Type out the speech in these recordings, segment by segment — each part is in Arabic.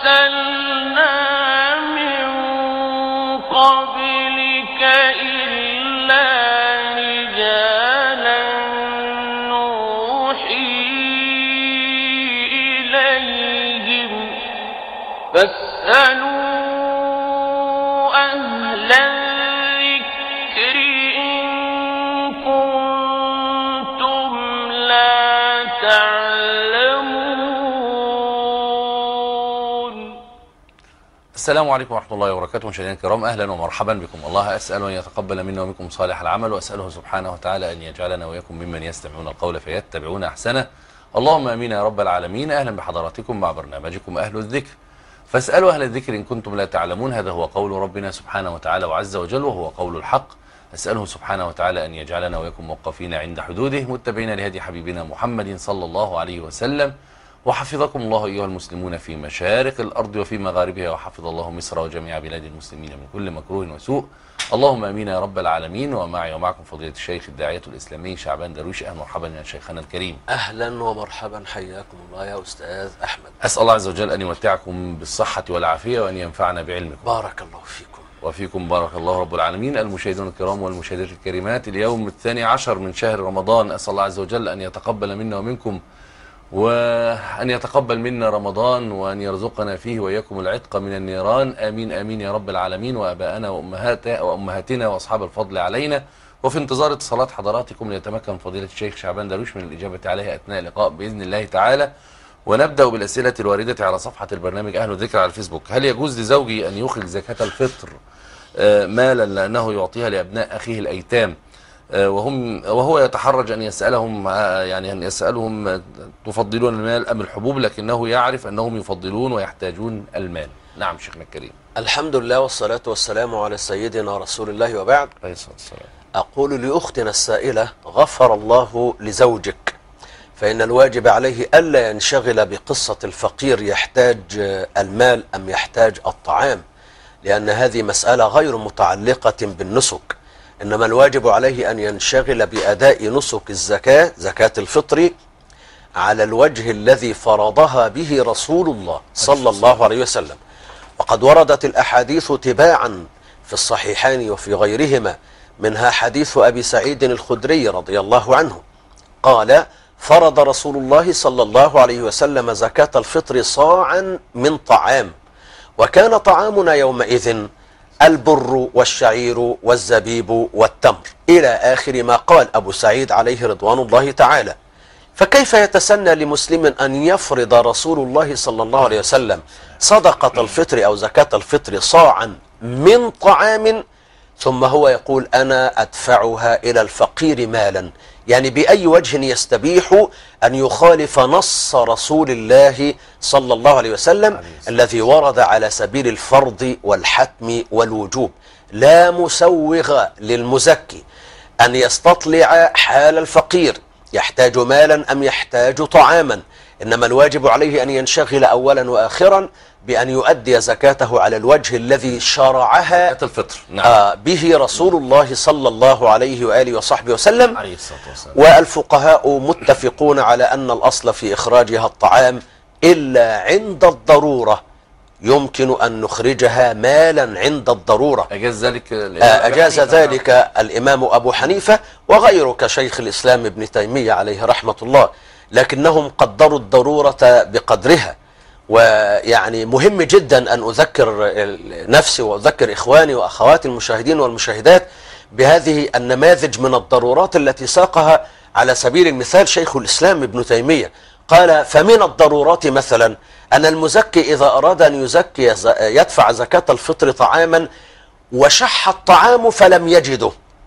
أرسلنا من قبلك إلا رجالا نوحي إليهم فاسألوا أهل الذكر إن كنتم لا تعلمون. السلام عليكم ورحمة الله وبركاته. مشاهدينا الكرام، أهلا ومرحبا بكم. الله أسأل أن يتقبل منا ومنكم صالح العمل، وأسأله سبحانه وتعالى أن يجعلنا وإياكم ممن يستمعون القول فيتبعون أحسنه. اللهم آمين يا رب العالمين. أهلا بحضراتكم مع برنامجكم أهل الذكر، فاسألوا أهل الذكر إن كنتم لا تعلمون. هذا هو قول ربنا سبحانه وتعالى وعز وجل، وهو قول الحق. أسأله سبحانه وتعالى أن يجعلنا وإياكم موقفين عند حدوده، متبعين لهدي حبيبنا محمد صلى الله عليه وسلم. وحفظكم الله أيها المسلمون في مشارق الأرض وفي مغاربها، وحفظ الله مصر وجميع بلاد المسلمين من كل مكروه وسوء. اللهم آمين يا رب العالمين. ومعي ومعكم فضيلة الشيخ الداعية الإسلامي شعبان درويش. أهلا ومرحبا يا شيخنا الكريم. أهلا ومرحبا، حياكم الله يا أستاذ أحمد. أسأل الله عز وجل أن يمتعكم بالصحة والعافية وأن ينفعنا بعلمكم. بارك الله فيكم. وفيكم بارك الله رب العالمين. المشاهدون الكرام والمشاهدات الكريمات، اليوم 12 من شهر رمضان. أسأل الله عز وجل أن يتقبل منا ومنكم، وأن يتقبل منا رمضان، وأن يرزقنا فيه وإياكم العتق من النيران. آمين آمين يا رب العالمين. وأباءنا وأمهاتنا وأصحاب الفضل علينا. وفي انتظار اتصالات حضراتكم ليتمكن فضيلة الشيخ شعبان درويش من الإجابة عليها أثناء اللقاء بإذن الله تعالى. ونبدأ بالأسئلة الواردة على صفحة البرنامج أهل الذكر على الفيسبوك. هل يجوز لزوجي أن يخرج زكاة الفطر مالا لأنه يعطيها لأبناء أخيه الأيتام، وهو يتحرج أن يسألهم، يعني أن يسألهم تفضلون المال أم الحبوب، لكنه يعرف أنهم يفضلون ويحتاجون المال؟ نعم شيخنا الكريم. الحمد لله والصلاة والسلام على سيدنا رسول الله، وبعد. عليه الصلاة والسلام. أقول لأختنا السائلة: غفر الله لزوجك، فإن الواجب عليه ألا ينشغل بقصة الفقير يحتاج المال أم يحتاج الطعام، لأن هذه مسألة غير متعلقة بالنسك. إنما الواجب عليه أن ينشغل بأداء نسك الزكاة، زكاة الفطر، على الوجه الذي فرضها به رسول الله صلى الله عليه وسلم. وقد وردت الأحاديث تباعا في الصحيحين وفي غيرهما، منها حديث أبي سعيد الخدري رضي الله عنه قال: فرض رسول الله صلى الله عليه وسلم زكاة الفطر صاعا من طعام، وكان طعامنا يومئذ البر والشعير والزبيب والتمر، إلى آخر ما قال أبو سعيد عليه رضوان الله تعالى. فكيف يتسنى لمسلم أن يفرض رسول الله صلى الله عليه وسلم صدقة الفطر أو زكاة الفطر صاعا من طعام، ثم هو يقول أنا أدفعها إلى الفقير مالا؟ يعني بأي وجه يستبيح أن يخالف نص رسول الله صلى الله عليه وسلم الذي ورد على سبيل الفرض والحتم والوجوب؟ لا مسوغ للمزكي أن يستطلع حال الفقير يحتاج مالا أم يحتاج طعاما، إنما الواجب عليه أن ينشغل أولا وآخرا بأن يؤدي زكاته على الوجه الذي شرعها زكاة الفطر. نعم. به رسول الله صلى الله عليه وآله وصحبه وسلم. عليه الصلاة والسلام. والفقهاء متفقون على أن الأصل في إخراجها الطعام، إلا عند الضرورة يمكن أن نخرجها مالا عند الضرورة. أجاز ذلك الإمام أبو حنيفة وغيره كشيخ الإسلام ابن تيمية عليه رحمة الله، لكنهم قدروا الضرورة بقدرها. ويعني مهم جدا أن أذكر نفسي وأذكر إخواني وأخواتي المشاهدين والمشاهدات بهذه النماذج من الضرورات التي ساقها على سبيل المثال شيخ الإسلام ابن تيمية. قال: فمن الضرورات مثلا أن المزكي إذا أراد أن يزكي يدفع زكاة الفطر طعاما وشح الطعام فلم يجده،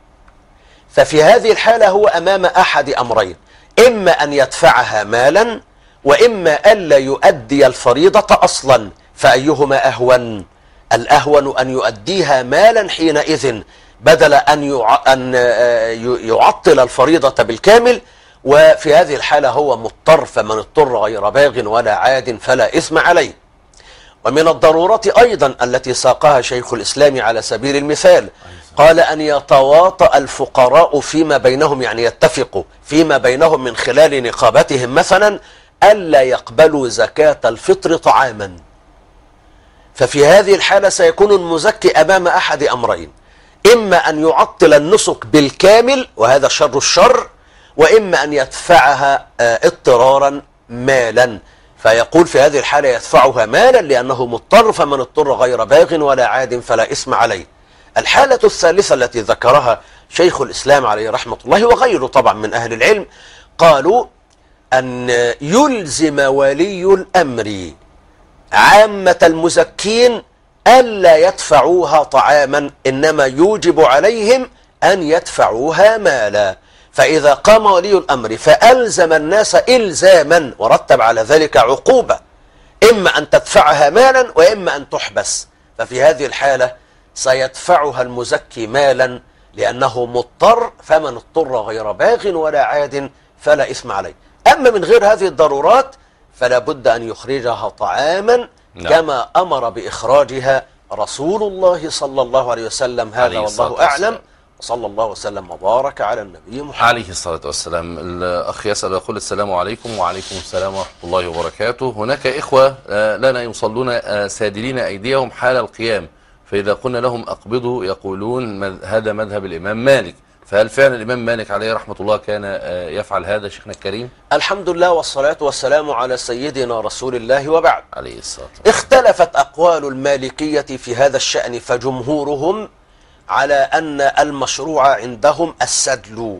ففي هذه الحالة هو أمام أحد أمرين: إما أن يدفعها مالا، وإما ألا يؤدي الفريضة أصلا. فأيهما أهون؟ الأهون أن يؤديها مالا حينئذ بدل أن يعطل الفريضة بالكامل، وفي هذه الحالة هو مضطر، فمن اضطر غير باغ ولا عاد فلا إثم عليه. ومن الضرورات أيضا التي ساقها شيخ الإسلام على سبيل المثال، قال أن يتواطأ الفقراء فيما بينهم، يعني يتفقوا فيما بينهم من خلال نقابتهم مثلا ألا يقبلوا زكاة الفطر طعاما. ففي هذه الحالة سيكون المزكي أمام أحد أمرين: إما أن يعطل النسك بالكامل وهذا شر الشر، وإما أن يدفعها اضطرارا مالا، فيقول في هذه الحالة يدفعها مالا لأنه مضطر، فمن اضطر غير باغ ولا عاد فلا إثم عليه. الحالة الثالثة التي ذكرها شيخ الإسلام عليه رحمة الله وغيره طبعا من أهل العلم، قالوا أن يلزم ولي الأمر عامة المزكين ألا يدفعوها طعاما، إنما يوجب عليهم أن يدفعوها مالا. فإذا قام ولي الأمر فألزم الناس إلزاما ورتب على ذلك عقوبة، إما أن تدفعها مالا وإما أن تحبس، ففي هذه الحالة سيدفعها المزكي مالا لأنه مضطر، فمن اضطر غير باغ ولا عاد فلا إثم عليه. أما من غير هذه الضرورات فلا بد أن يخرجها طعاما كما أمر بإخراجها رسول الله صلى الله عليه وسلم. هذا والله أعلم، وصلى الله وسلم وبارك على النبي محمد عليه الصلاة والسلام. الأخ يسأل يقول: السلام عليكم. وعليكم السلام ورحمة الله وبركاته. هناك إخوة لنا يصلون سادلين أيديهم حال القيام، فإذا قلنا لهم أقبضوا يقولون هذا مذهب الإمام مالك، فهل فعلا الإمام مالك عليه رحمة الله كان يفعل هذا شيخنا الكريم؟ الحمد لله والصلاة والسلام على سيدنا رسول الله، وبعد. عليه الصلاة والسلام. اختلفت أقوال المالكية في هذا الشأن، فجمهورهم على أن المشروع عندهم السدل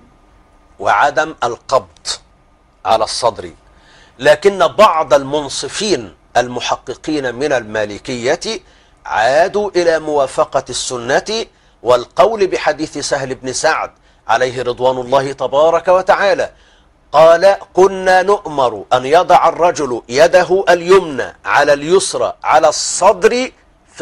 وعدم القبض على الصدر، لكن بعض المنصفين المحققين من المالكية عادوا إلى موافقة السنة والقول بحديث سهل بن سعد عليه رضوان الله تبارك وتعالى، قال: كنا نؤمر أن يضع الرجل يده اليمنى على اليسرى على الصدر في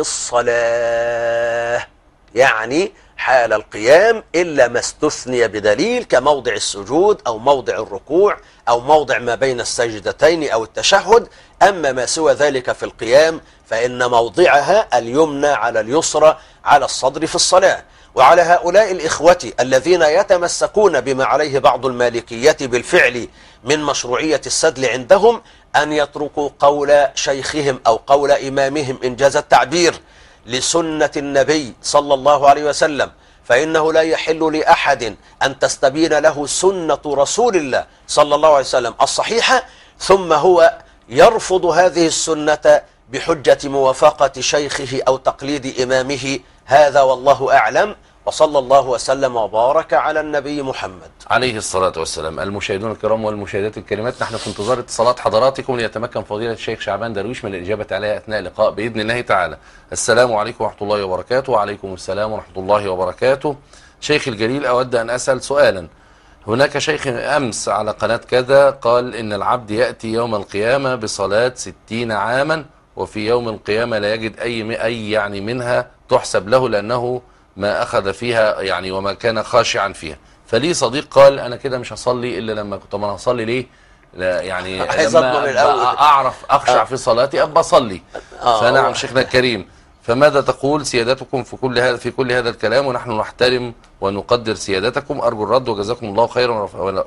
الصلاة، يعني حال القيام، إلا ما استثني بدليل كموضع السجود أو موضع الركوع أو موضع ما بين السجدتين أو التشهد. أما ما سوى ذلك في القيام فإن موضعها اليمنى على اليسرى على الصدر في الصلاة. وعلى هؤلاء الإخوة الذين يتمسكون بما عليه بعض المالكية بالفعل من مشروعية السدل عندهم أن يتركوا قول شيخهم أو قول إمامهم إن جاز التعبير لسنة النبي صلى الله عليه وسلم، فإنه لا يحل لأحد أن تستبين له سنة رسول الله صلى الله عليه وسلم الصحيحة ثم هو يرفض هذه السنة بحجة موافقة شيخه أو تقليد إمامه. هذا والله أعلم، وصلى الله وسلم وبارك على النبي محمد عليه الصلاة والسلام. المشاهدون الكرام والمشاهدات الكريمات، نحن في انتظار اتصالات حضراتكم ليتمكن فضيلة الشيخ شعبان درويش من الإجابة عليها أثناء اللقاء بإذن الله تعالى. السلام عليكم ورحمة الله وبركاته. وعليكم السلام ورحمة الله وبركاته. شيخ الجليل، أود أن أسأل سؤالا. هناك شيخ أمس على قناة كذا قال إن العبد يأتي يوم القيامة بصلاة 60 عاما، وفي يوم القيامة لا يجد أي يعني منها تحسب له لأنه ما أخذ فيها يعني وما كان خاشعا فيها. فلي صديق قال أنا كده مش هصلي إلا لما كنت أنا هصلي ليه؟ لا يعني لما أعرف أخشع في صلاتي أبقى أصلي. فنعم شيخنا الكريم، فماذا تقول سيادتكم في كل هذا الكلام؟ ونحن نحترم ونقدر سيادتكم. أرجو الرد وجزاكم الله خيرا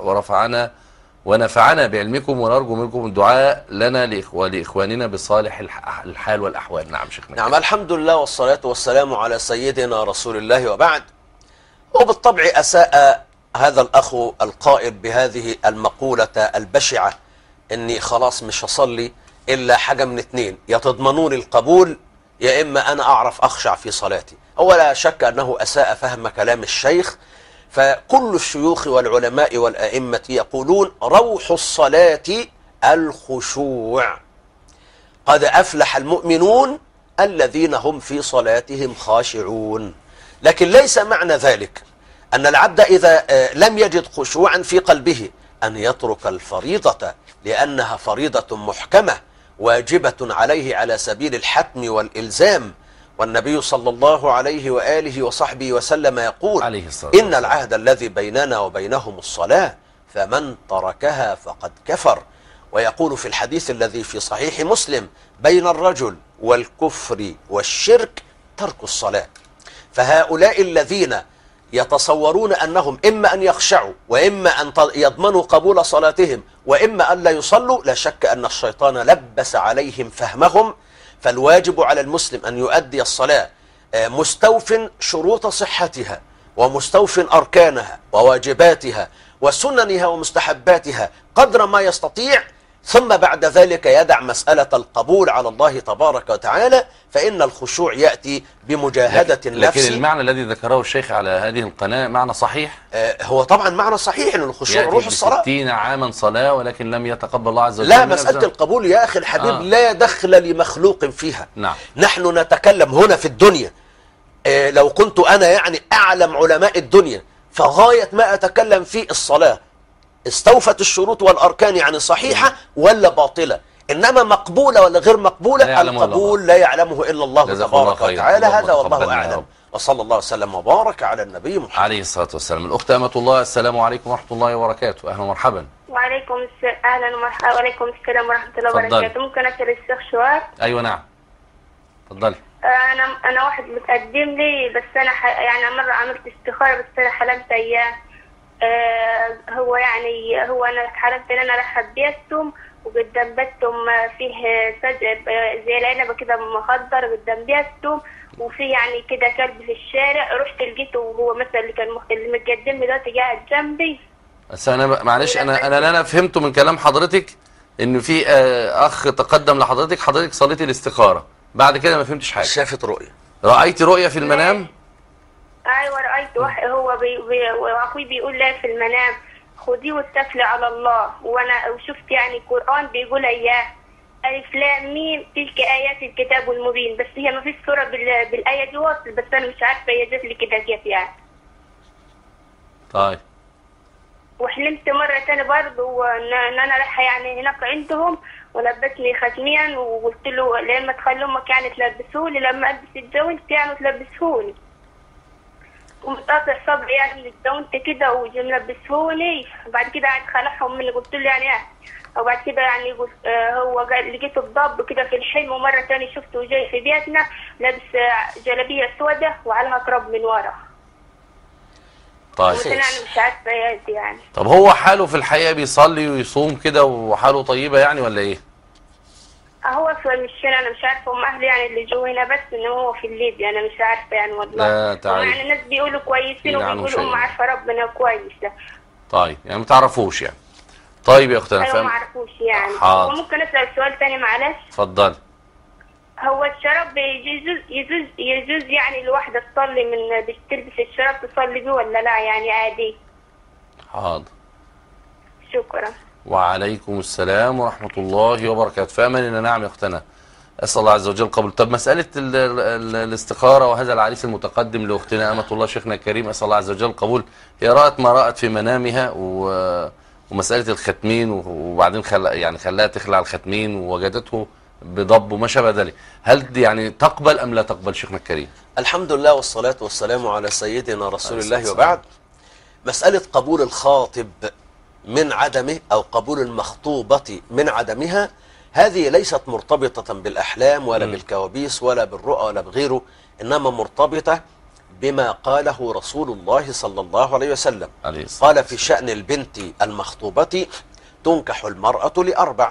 ونفعنا بعلمكم، ونرجو منكم الدعاء لنا ولإخواننا بصالح الحال والأحوال. نعم شيخنا. نعم، الحمد لله والصلاة والسلام على سيدنا رسول الله، وبعد. وبالطبع أساء هذا الأخ القائل بهذه المقولة البشعة إني خلاص مش هصلي إلا حاجة من اتنين: يا تضمنون القبول يا إما أنا أعرف أخشع في صلاتي. هو لا شك أنه أساء فهم كلام الشيخ، فكل الشيوخ والعلماء والأئمة يقولون روح الصلاة الخشوع، قد أفلح المؤمنون الذين هم في صلاتهم خاشعون. لكن ليس معنى ذلك أن العبد إذا لم يجد خشوعا في قلبه أن يترك الفريضة، لأنها فريضة محكمة واجبة عليه على سبيل الحتم والإلزام. والنبي صلى الله عليه وآله وصحبه وسلم يقول: إن العهد الذي بيننا وبينهم الصلاة، فمن تركها فقد كفر. ويقول في الحديث الذي في صحيح مسلم: بين الرجل والكفر والشرك ترك الصلاة. فهؤلاء الذين يتصورون أنهم إما أن يخشعوا وإما أن يضمنوا قبول صلاتهم وإما أن لا يصلوا، لا شك أن الشيطان لبس عليهم فهمهم، فالواجب على المسلم أن يؤدي الصلاة مستوف شروط صحتها ومستوف أركانها وواجباتها وسننها ومستحباتها قدر ما يستطيع، ثم بعد ذلك يدع مسألة القبول على الله تبارك وتعالى، فإن الخشوع يأتي بمجاهدة النفس. لكن المعنى الذي ذكره الشيخ على هذه القناة معنى صحيح؟ هو طبعا معنى صحيح أن الخشوع روح الصلاة. 60 عاما صلاة ولكن لم يتقبل الله عز وجل. لا، مسألة القبول يا أخي الحبيب لا دخل لمخلوق فيها. نعم. نحن نتكلم هنا في الدنيا. لو كنت أنا يعني أعلم علماء الدنيا فغاية ما أتكلم فيه الصلاة استوفت الشروط والأركان، يعني صحيحة ولا باطلة، إنما مقبولة ولا غير مقبولة القبول لا يعلمه إلا الله تبارك وتعالى. هذا والله أعلم، وصلى الله وسلم وبارك على النبي محمد عليه الصلاة والسلام. الأخت أمة الله، السلام عليكم ورحمة الله وبركاته. أهلا ومرحبا. وعليكم السلام. أهلا ومرحبا. وعليكم السلام ورحمة الله وبركاته. ممكن أسأل الشيخ سؤال؟ أيوة نعم، اتفضلي. أنا واحد متقدم لي، بس أنا يعني مرة عملت استخارة، بس أنا حلمت أيام. هو أنا حلمت إن أنا رايحة بيتهم، وقدام بيتهم فيه سجع زي العنبة كده مخضر قدام بيتهم، وفي يعني كده كلب في الشارع. رحت لقيته وهو مثلا اللي متقدم لي دلوقتي قاعد جنبي. بس أنا معلش، أنا فهمته من كلام حضرتك إن في أخ تقدم لحضرتك، حضرتك صليتي الاستخارة، بعد كده ما فهمتش حاجة. شافت رؤية. رأيتي رؤية في المنام؟ ايوه رأيت واحد، هو واخوي بيقول لي في المنام خديه واتكلي على الله، وانا وشفت يعني قرآن بيقول اياه الف لام ميم تلك ايات الكتاب المبين، بس هي ما فيش سورة بالايه دي واصل، بس انا مش عارفه هي جت لي كده كيف يعني. طيب. وحلمت مرة تاني برضه ان انا رايحه يعني هناك عندهم، ولبسني ختمين، وقلت له لما تخلي امك يعني تلبسهولي لما البس الجوانت يعني تلبسهولي، ومتقطع صبري يعني الجوانت كده وجي ملبسهولي. بعد كده قعد خلعهم مني، قلت له يعني وبعد كده يعني قلت هو لقيته بضب كده في الحلم. ومرة تاني شفته جاي في بيتنا لابس جلابية سوداء وعليها تراب من ورا. طيب. انا مش عارفه يعني. طب هو حاله في الحقيقة بيصلي ويصوم كده وحاله طيبة يعني ولا ايه؟ هو انا مش عارفه هم اهلي يعني اللي جو هنا، بس ان هو في الليبيا انا مش عارفه يعني والله. لا تعالي. يعني الناس بيقولوا كويسين وبيقولوا هم عارفه ربنا كويس ده. طيب يعني ما تعرفوش يعني. طيب يا اختنا. ايوه ما اعرفوش يعني. وممكن اسال سؤال ثاني معلش؟ اتفضلي. هو الشراب يجوز يعني الواحده تصلي من تلبس الشراب تصلي بيه ولا لا يعني عادي؟ حاضر. شكرا. وعليكم السلام ورحمة الله وبركاته. فأمننا. نعم يا اختنا، أسأل الله عز وجل قبول. طب مسألة الاستخارة وهذا العريس المتقدم لأختنا أمة الله شيخنا الكريم أسأل الله عز وجل قبول، هي رأت ما رأت في منامها ومسألة الختمين، وبعدين خلاها تخلع الختمين ووجدته بضب وما شابه ذلك، هل دي يعني تقبل أم لا تقبل شيخنا الكريم؟ الحمد لله والصلاة والسلام على سيدنا رسول الله وبعد. مسألة قبول الخاطب من عدمه أو قبول المخطوبة من عدمها، هذه ليست مرتبطة بالأحلام ولا بالكوابيس ولا بالرؤى ولا بغيره، إنما مرتبطة بما قاله رسول الله صلى الله عليه وسلم. قال في شأن البنت المخطوبة تنكح المرأة لأربع: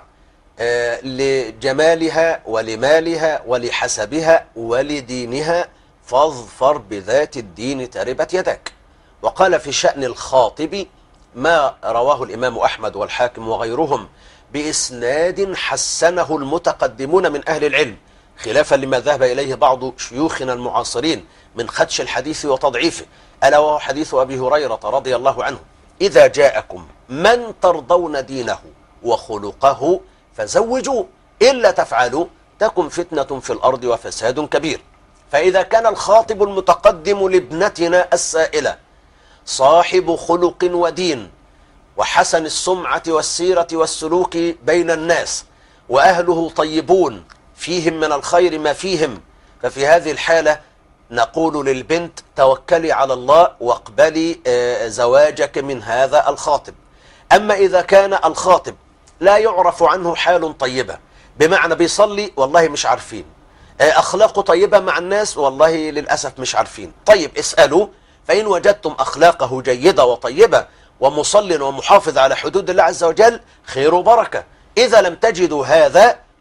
لجمالها ولمالها ولحسبها ولدينها فاظفر بذات الدين تربت يدك. وقال في شأن الخاطب ما رواه الإمام أحمد والحاكم وغيرهم بإسناد حسنه المتقدمون من أهل العلم، خلافا لما ذهب إليه بعض شيوخنا المعاصرين من خدش الحديث وتضعيفه، ألا وهو حديث أبي هريرة رضي الله عنه: إذا جاءكم من ترضون دينه وخلقه فزوجوه، إلا تفعلوا تكن فتنة في الأرض وفساد كبير. فإذا كان الخاطب المتقدم لابنتنا السائلة صاحب خلق ودين وحسن السمعة والسيرة والسلوك بين الناس، وأهله طيبون فيهم من الخير ما فيهم، ففي هذه الحالة نقول للبنت توكلي على الله واقبلي زواجك من هذا الخاطب. أما إذا كان الخاطب لا يعرف عنه حال طيبة، بمعنى بيصلي والله مش عارفين، أخلاقه طيبة مع الناس والله للأسف مش عارفين، طيب اسألوا، فإن وجدتم أخلاقه جيدة وطيبة ومصل ومحافظ على حدود الله عز وجل خير وبركة. إذا لم تجدوا هذا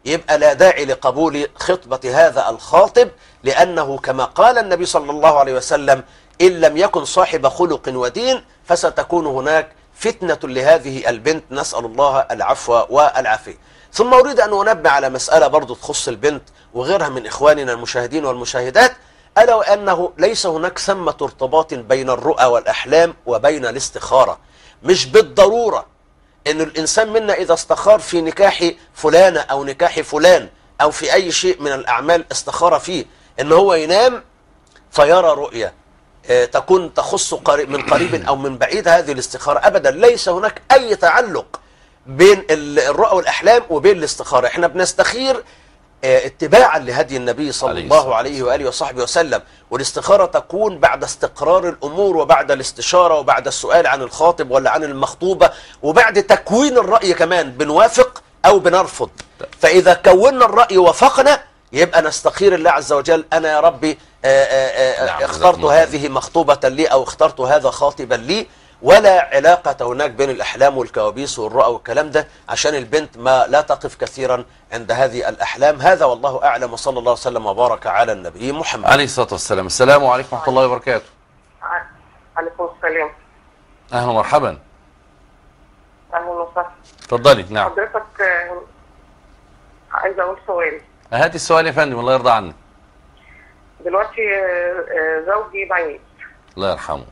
يبقى لا داعي لقبول خطبة هذا الخاطب، لأنه كما قال النبي صلى الله عليه وسلم: إن لم يكن صاحب خلق ودين فستكون هناك فتنة لهذه البنت، نسأل الله العفو والعافية. ثم أريد أن أنبه على مسألة برضو تخص البنت وغيرها من إخواننا المشاهدين والمشاهدات، ألا وأنه ليس هناك ثمة ارتباط بين الرؤى والأحلام وبين الاستخارة. مش بالضرورة أن الإنسان منا إذا استخار في نكاح فلانة أو نكاح فلان أو في أي شيء من الأعمال استخار فيه أن هو ينام فيرى رؤية تكون تخص من قريب أو من بعيد. هذه الاستخارة أبدا ليس هناك أي تعلق بين الرؤى والأحلام وبين الاستخارة. احنا بنستخير اتباعا لهدي النبي صلى الله عليه وآله وصحبه وسلم، والاستخارة تكون بعد استقرار الأمور وبعد الاستشارة وبعد السؤال عن الخاطب ولا عن المخطوبة وبعد تكوين الرأي كمان، بنوافق أو بنرفض. فإذا كونا الرأي وافقنا يبقى نستخير الله عز وجل: أنا يا ربي اخترت هذه مخطوبة لي أو اخترت هذا خاطبا لي، ولا علاقة هناك بين الأحلام والكوابيس والرؤى والكلام ده، عشان البنت ما لا تقف كثيرا عند هذه الأحلام. هذا والله أعلم، وصلى الله وسلم وبارك على النبي محمد عليه الصلاة والسلام. السلام عليكم ورحمة الله وبركاته. عليكم السلام. أهلا ومرحبا. أهلا وسهلا. اتفضلي. نعم حضرتك عايزة أقول سؤال. هاتي السؤال يا فندم، الله يرضى عنك. دلوقتي زوجي بعيد، الله يرحمه.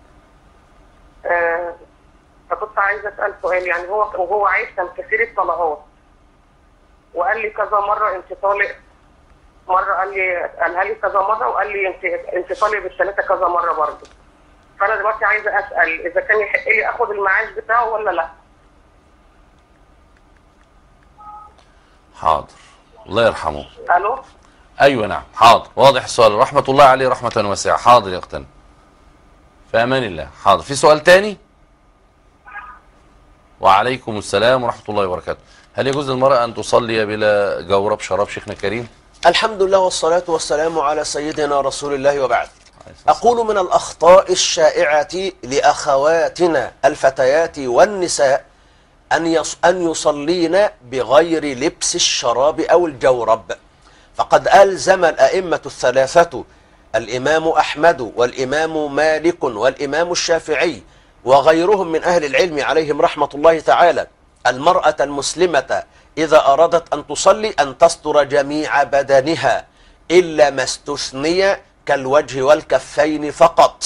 فكنت عايزة أسأل سؤال. يعني وهو عايش كان كثير الطلقات، وقال لي كذا مرة أنت طالق، مرة قالها لي كذا مرة، وقال لي أنت طالق بالثلاثة كذا مرة برضه. فأنا دلوقتي عايزة أسأل إذا كان يحق لي آخد المعاش بتاعه ولا لا. حاضر، الله يرحمه. ألو؟ أيوة نعم، حاضر، واضح السؤال. رحمة الله عليه رحمة واسعة. حاضر يا أختنا، في أمان الله. حاضر. في سؤال تاني؟ وعليكم السلام ورحمة الله وبركاته. هل يجوز للمرأة أن تصلي بلا جورب شراب شيخنا الكريم؟ الحمد لله والصلاة والسلام على سيدنا رسول الله وبعد. أقول من الأخطاء الشائعة لأخواتنا الفتيات والنساء أن يصلين بغير لبس الشراب أو الجورب، فقد ألزم الأئمة الثلاثة الإمام أحمد والإمام مالك والإمام الشافعي وغيرهم من أهل العلم عليهم رحمة الله تعالى المرأة المسلمة إذا أرادت أن تصلي أن تستر جميع بدنها إلا ما استثني كالوجه والكفين فقط.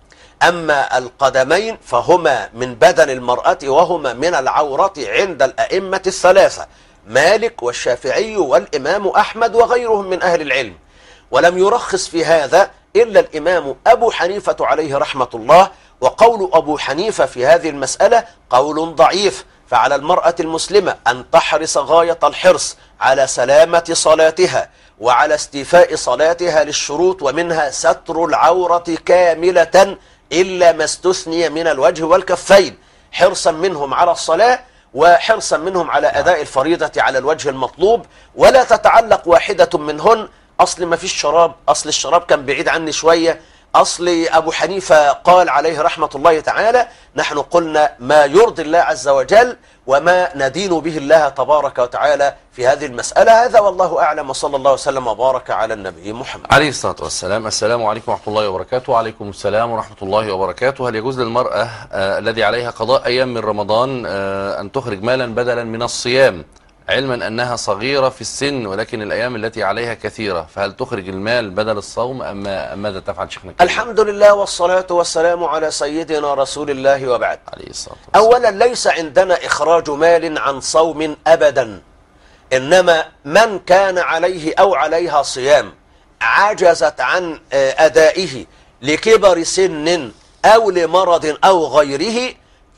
أما القدمين فهما من بدن المرأة وهما من العورة عند الأئمة الثلاثة مالك والشافعي والإمام أحمد وغيرهم من أهل العلم. ولم يرخص في هذا إلا الإمام أبو حنيفة عليه رحمة الله، وقول أبو حنيفة في هذه المسألة قول ضعيف. فعلى المرأة المسلمة أن تحرص غاية الحرص على سلامة صلاتها وعلى استيفاء صلاتها للشروط، ومنها ستر العورة كاملة إلا ما استثني من الوجه والكفين، حرصا منهم على الصلاة وحرصا منهم على أداء الفريضة على الوجه المطلوب. ولا تتعلق واحدة منهن أصل ما فيش شراب، أصل الشراب كان بعيد عني شوية، أصل أبو حنيفة قال عليه رحمة الله تعالى. نحن قلنا ما يرضي الله عز وجل وما ندين به الله تبارك وتعالى في هذه المسألة. هذا والله أعلم، وصلى الله وسلم وبارك على النبي محمد عليه الصلاة والسلام. السلام عليكم ورحمة الله وبركاته. وعليكم السلام ورحمة الله وبركاته. هل يجوز للمرأة الذي عليها قضاء أيام من رمضان أن تخرج مالا بدلا من الصيام، علما أنها صغيرة في السن ولكن الأيام التي عليها كثيرة، فهل تخرج المال بدل الصوم أم ماذا تفعل شيخنا؟ الحمد لله والصلاة والسلام على سيدنا رسول الله وبعد. عليه الصلاة والسلام. أولا ليس عندنا إخراج مال عن صوم أبدا، إنما من كان عليه أو عليها صيام عجزت عن أدائه لكبر سن أو لمرض أو غيره،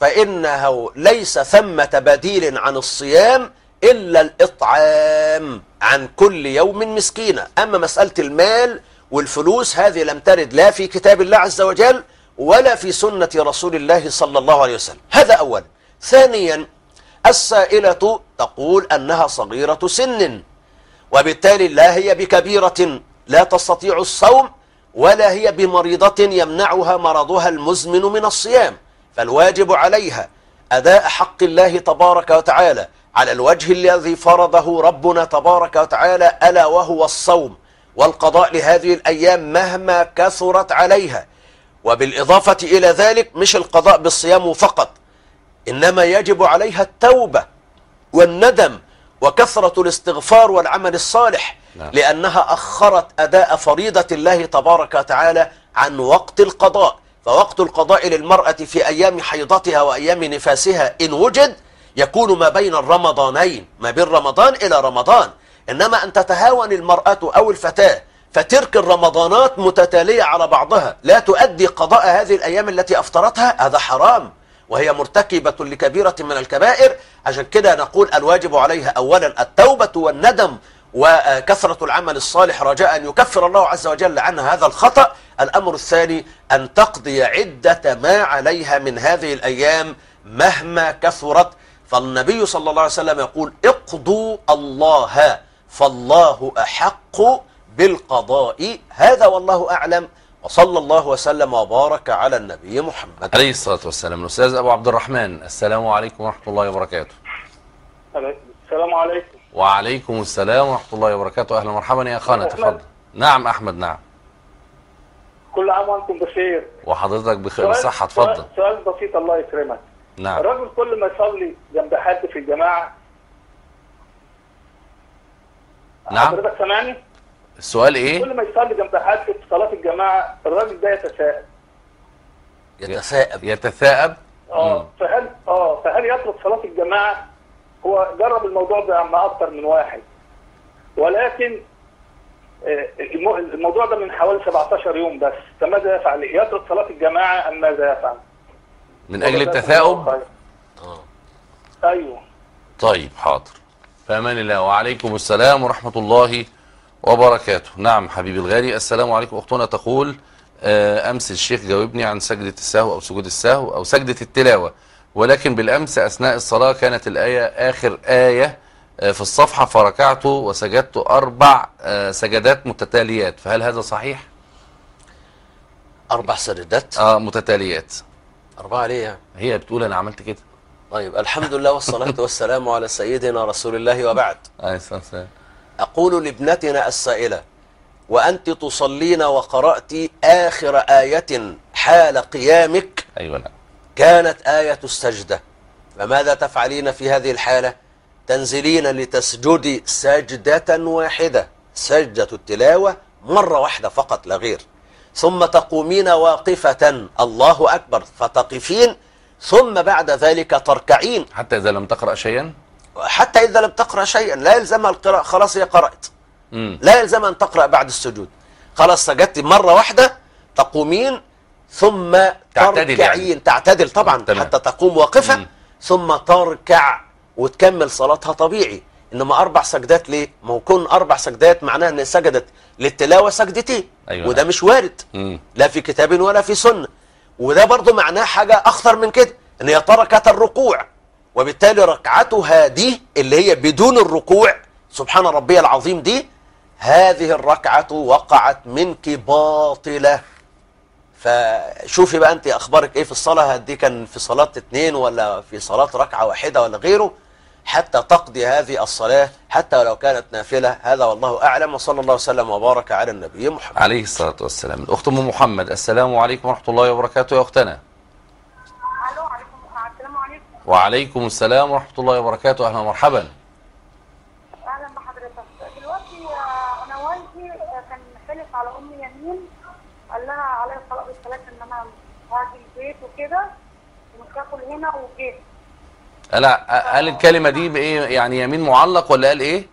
فإنه ليس ثمة بديل عن الصيام إلا الإطعام عن كل يوم مسكينة. أما مسألة المال والفلوس هذه لم ترد لا في كتاب الله عز وجل ولا في سنة رسول الله صلى الله عليه وسلم. هذا أولا. ثانيا السائلة تقول أنها صغيرة سن، وبالتالي لا هي بكبيرة لا تستطيع الصوم ولا هي بمريضة يمنعها مرضها المزمن من الصيام، فالواجب عليها أداء حق الله تبارك وتعالى على الوجه الذي فرضه ربنا تبارك وتعالى، ألا وهو الصوم والقضاء لهذه الأيام مهما كثرت عليها. وبالإضافة إلى ذلك مش القضاء بالصيام فقط، إنما يجب عليها التوبة والندم وكثرة الاستغفار والعمل الصالح، لأنها أخرت أداء فريضة الله تبارك وتعالى عن وقت القضاء. فوقت القضاء للمرأة في أيام حيضتها وأيام نفاسها إن وجد يكون ما بين الرمضانين، ما بين رمضان إلى رمضان. إنما أن تتهاون المرأة أو الفتاة فترك الرمضانات متتالية على بعضها لا تؤدي قضاء هذه الأيام التي أفطرتها، هذا حرام وهي مرتكبة لكبيرة من الكبائر. عشان كده نقول الواجب عليها أولا التوبة والندم وكثرة العمل الصالح رجاء أن يكفر الله عز وجل عنها هذا الخطأ. الأمر الثاني أن تقضي عدة ما عليها من هذه الأيام مهما كثرت. فالنبي صلى الله عليه وسلم يقول اقضوا الله فالله أحق بالقضاء. هذا والله أعلم، وصلى الله وسلم وبارك على النبي محمد عليه الصلاة والسلام. الأستاذ أبو عبد الرحمن، السلام عليكم ورحمة الله وبركاته. السلام عليكم. وعليكم السلام ورحمة الله وبركاته. أهلا ومرحبا يا أخانا، تفضل. نعم أحمد. نعم، كل عام وأنتم بخير. وحضرتك بخير وصحة. اتفضل. سؤال بسيط الله يكرمك. نعم. الراجل كل ما يصلي جنب حد في الجماعة. نعم. حضرتك سامعني؟ السؤال إيه؟ كل ما يصلي جنب حد في صلاة الجماعة الراجل ده يتساءل. يتثاءب. فهل يترك صلاة الجماعة؟ هو جرب الموضوع ده مع أكثر من واحد، ولكن الموضوع ده من حوالي 17 يوم بس، فماذا يفعل؟ يترك صلاة الجماعة أم ماذا يفعل؟ من أجل التثاؤب؟ أيوه. طيب حاضر، في أمان الله. وعليكم السلام ورحمة الله وبركاته. نعم حبيبي الغالي. السلام عليكم. أختنا تقول أمس الشيخ جاوبني عن سجدة السهو أو سجود السهو أو سجدة التلاوة، ولكن بالأمس أثناء الصلاة كانت الآية آخر آية في الصفحة فركعت وسجدت 4 سجدات متتاليات، فهل هذا صحيح؟ 4 سجدات متتاليات. 4 ليه؟ هي بتقول أنا عملت كده. طيب الحمد لله والصلاة والسلام على سيدنا رسول الله وبعد. أقول لابنتنا السائلة: وأنت تصلين وقرأت آخر آية حال قيامك أيوة نعم كانت آية السجدة، فماذا تفعلين في هذه الحالة؟ تنزلين لتسجدي سجدة واحدة، سجدة التلاوة مرة واحدة فقط لا غير، ثم تقومين واقفة الله أكبر فتقفين، ثم بعد ذلك تركعين. حتى إذا لم تقرأ شيئا؟ حتى إذا لم تقرأ شيئا لا يلزمها القراءة، خلاص هي قرأت، لا يلزمها أن تقرأ بعد السجود، خلاص سجدت مرة واحدة، تقومين ثم تركعين يعني. تعتدل طبعا حتى تقوم واقفة ثم تركع وتكمل صلاتها طبيعي. إنما 4 سجدات ليه؟ ما هو كون 4 سجدات معناها أن سجدت للتلاوة سجدتين. أيوة. وده مش وارد لا في كتاب ولا في سنة. وده برضو معناه حاجة أخطر من كده، أن هي تركت الركوع، وبالتالي ركعتها دي اللي هي بدون الركوع سبحان ربي العظيم دي، هذه الركعة وقعت منك باطلة. فشوفي بقى أنت أخبارك إيه في الصلاة، دي كان في صلاة 2 ولا في صلاة ركعة واحدة ولا غيره، حتى تقضي هذه الصلاة حتى ولو كانت نافلة. هذا والله أعلم، وصلى الله وسلم وبارك على النبي محمد عليه الصلاة والسلام. الأخت أم محمد، السلام عليكم ورحمة الله وبركاته يا أختنا. السلام عليكم. وعليكم السلام ورحمة الله وبركاته. أهلا ومرحبا. أهلا بحضرتك. دلوقتي أنا والدي كان حلف على أمي يمين، قال لها عليا الطلاق بالثلاث إن أنا هاجي البيت وكده ومش هاكل هنا وجيت. قال الكلمة دي بإيه؟ يعني يمين معلق ولا قال إيه؟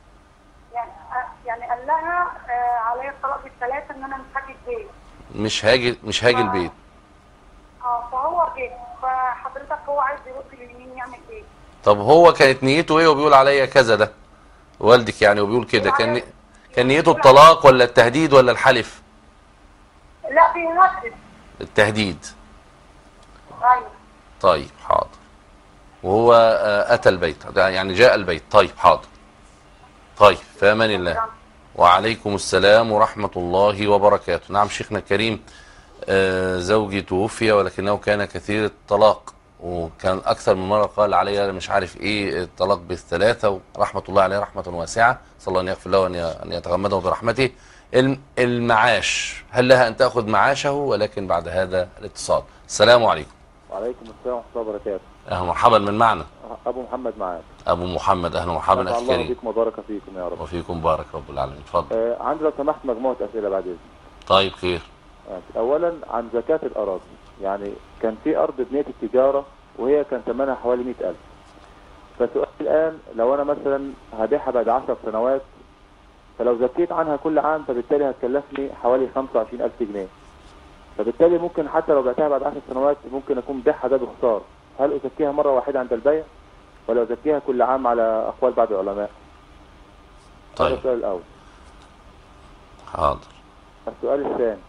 يعني قال لها عليا الطلاق بالثلاث إن أنا مش هاجي البيت. مش هاجي البيت. فهو جه، فحضرتك هو عايز يرد اليمين يعمل ايه؟ طب هو كانت نيته ايه وبيقول عليا كذا ده؟ والدك يعني وبيقول كده كان نيته الطلاق ولا التهديد ولا الحلف؟ لا بيهدد. التهديد. ايوه. طيب حاضر. وهو اتى البيت يعني جاء البيت. طيب حاضر. طيب في امان الله. وعليكم السلام ورحمة الله وبركاته. نعم شيخنا الكريم، زوجي توفي ولكنه كان كثير الطلاق، وكان اكثر من مره قال علي انا مش عارف ايه الطلاق بالثلاثه، ورحمه الله عليه رحمه واسعه، صلى الله ان يغفر له وان يتغمده برحمته. المعاش، هل لها ان تاخذ معاشه؟ ولكن بعد هذا الاتصال. السلام عليكم. وعليكم السلام ورحمة الله وبركاته. اهلا ومرحبا، من معنا؟ أبو محمد معاك. ابو محمد، اهلا ومرحبا اخي الله كريم. بكم وبارك فيكم يا رب. وفيكم بارك رب العالمين. اتفضل. عندي لو سمحت مجموعة أسئلة بعد إذنك. طيب خير. أولا عن زكاة الأراضي، يعني كان في أرض بنية التجارة وهي كان ثمنها حوالي 100,000. فسؤال الآن لو أنا مثلا هبيعها بعد 10 سنوات، فلو زكيت عنها كل عام فبالتالي هتكلفني حوالي 25,000 جنيه. فبالتالي ممكن حتى لو بعتها بعد 10 سنوات ممكن أكون بيعها ده بخسارة. هل أزكيها مرة واحدة عند البيع ولا أزكيها كل عام على أقوال بعض العلماء؟ طيب. هذا السؤال الأول. حاضر. السؤال الثاني،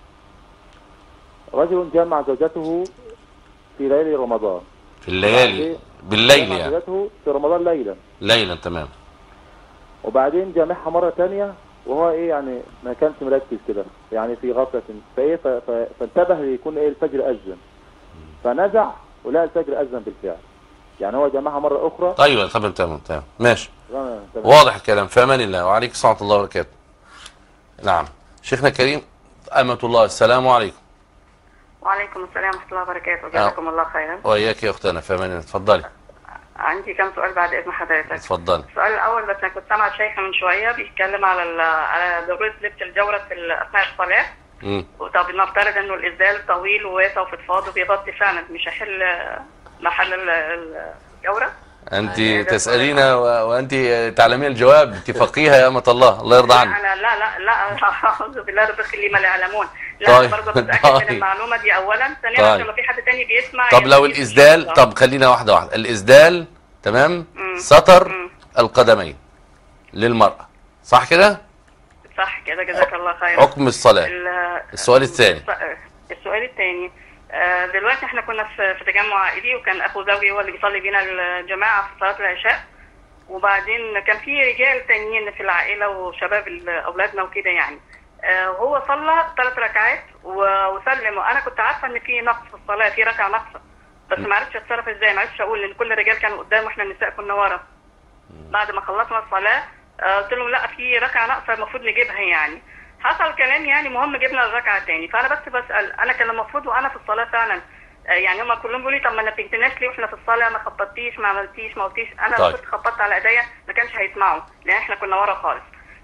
رجل جمع زوجته في ليالي رمضان. في الليالي، بالليل جمع يعني. زوجته في رمضان ليلا. ليلا، تمام. وبعدين جامعها مرة تانية وهو ايه يعني ما كانش مركز كده، يعني في غفلة، فايه فانتبه ليكون ايه الفجر أذن، فنزع ولقى الفجر أذن بالفعل. يعني هو جامعها مرة أخرى. ايوه، تمام ماشي. تمام. واضح الكلام. في امان الله. وعليكم السلام ورحمه الله وبركاته. نعم شيخنا الكريم. أمة الله، السلام عليكم. وعليكم السلام ورحمة الله وبركاته، جزاكم الله خيرا. وإياك يا أختنا، في أمان الله. اتفضلي. عندي كم سؤال بعد إذن حضرتك. اتفضلي. السؤال الأول، بس أنا كنت سامعة الشيخ من شوية بيتكلم على ضرورة لبس الجورة في أثناء الصلاة. طب نفترض إنه الإسدال طويل وواسع وفضفاض وبيغطي فعلا، مش هيحل محل الجورة؟ أنت تسألين وأنت تعلمين الجواب، أنت فقيهة يا أمة الله، الله يرضى عنك. لا أعوذ بالله، رب اغفر لي ما لا يعلمون. لا طيب. برضه بتأكد من المعلومة دي أولا، ثانيا عشان لو في حد تاني بيسمع. طب لو الإسدال، طب خلينا واحدة، الإسدال تمام، سطر القدمين للمرأة، صح كده؟ صح كده، جزاك الله خيرا. حكم الصلاة. السؤال الثاني. السؤال الثاني، دلوقتي احنا كنا في تجمع عائلي، وكان اخو زوجي هو اللي بيصلي بينا الجماعه في صلاه العشاء، وبعدين كان في رجال تانيين في العائله وشباب اولادنا وكده يعني. هو صلى 3 ركعات وسلم، وانا كنت عارفه ان في نقص في الصلاه، في ركعه ناقصه، بس ما عرفتش اتصرف ازاي، ما عرفتش اقول ان كل الرجال كانوا قدام واحنا النساء كنا ورا. بعد ما خلصنا الصلاه قلت لهم لا، في ركعه ناقصه المفروض نجيبها يعني. حصل كلام يعني، مهم جبنا الركعه تاني. فانا بس بسال، انا كان المفروض وانا في الصلاه فعلا يعني هم كلهم بيقولوا لي طب ما نبهتناش ليه واحنا في الصلاه، ما خبطتيش، ما عملتيش، ما قلتيش. انا لو كنت خبطت على ايديا ما كانش هيسمعوا، لان احنا كنا ورا خالص.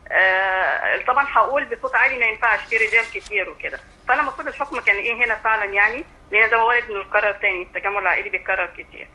طبعا هقول بصوت عالي ما ينفعش، في رجال كتير وكده. فانا المفروض الحكم كان ايه هنا فعلا يعني، لان ده وارد انه يتكرر تاني، التجمع العائلي بيتكرر كتير.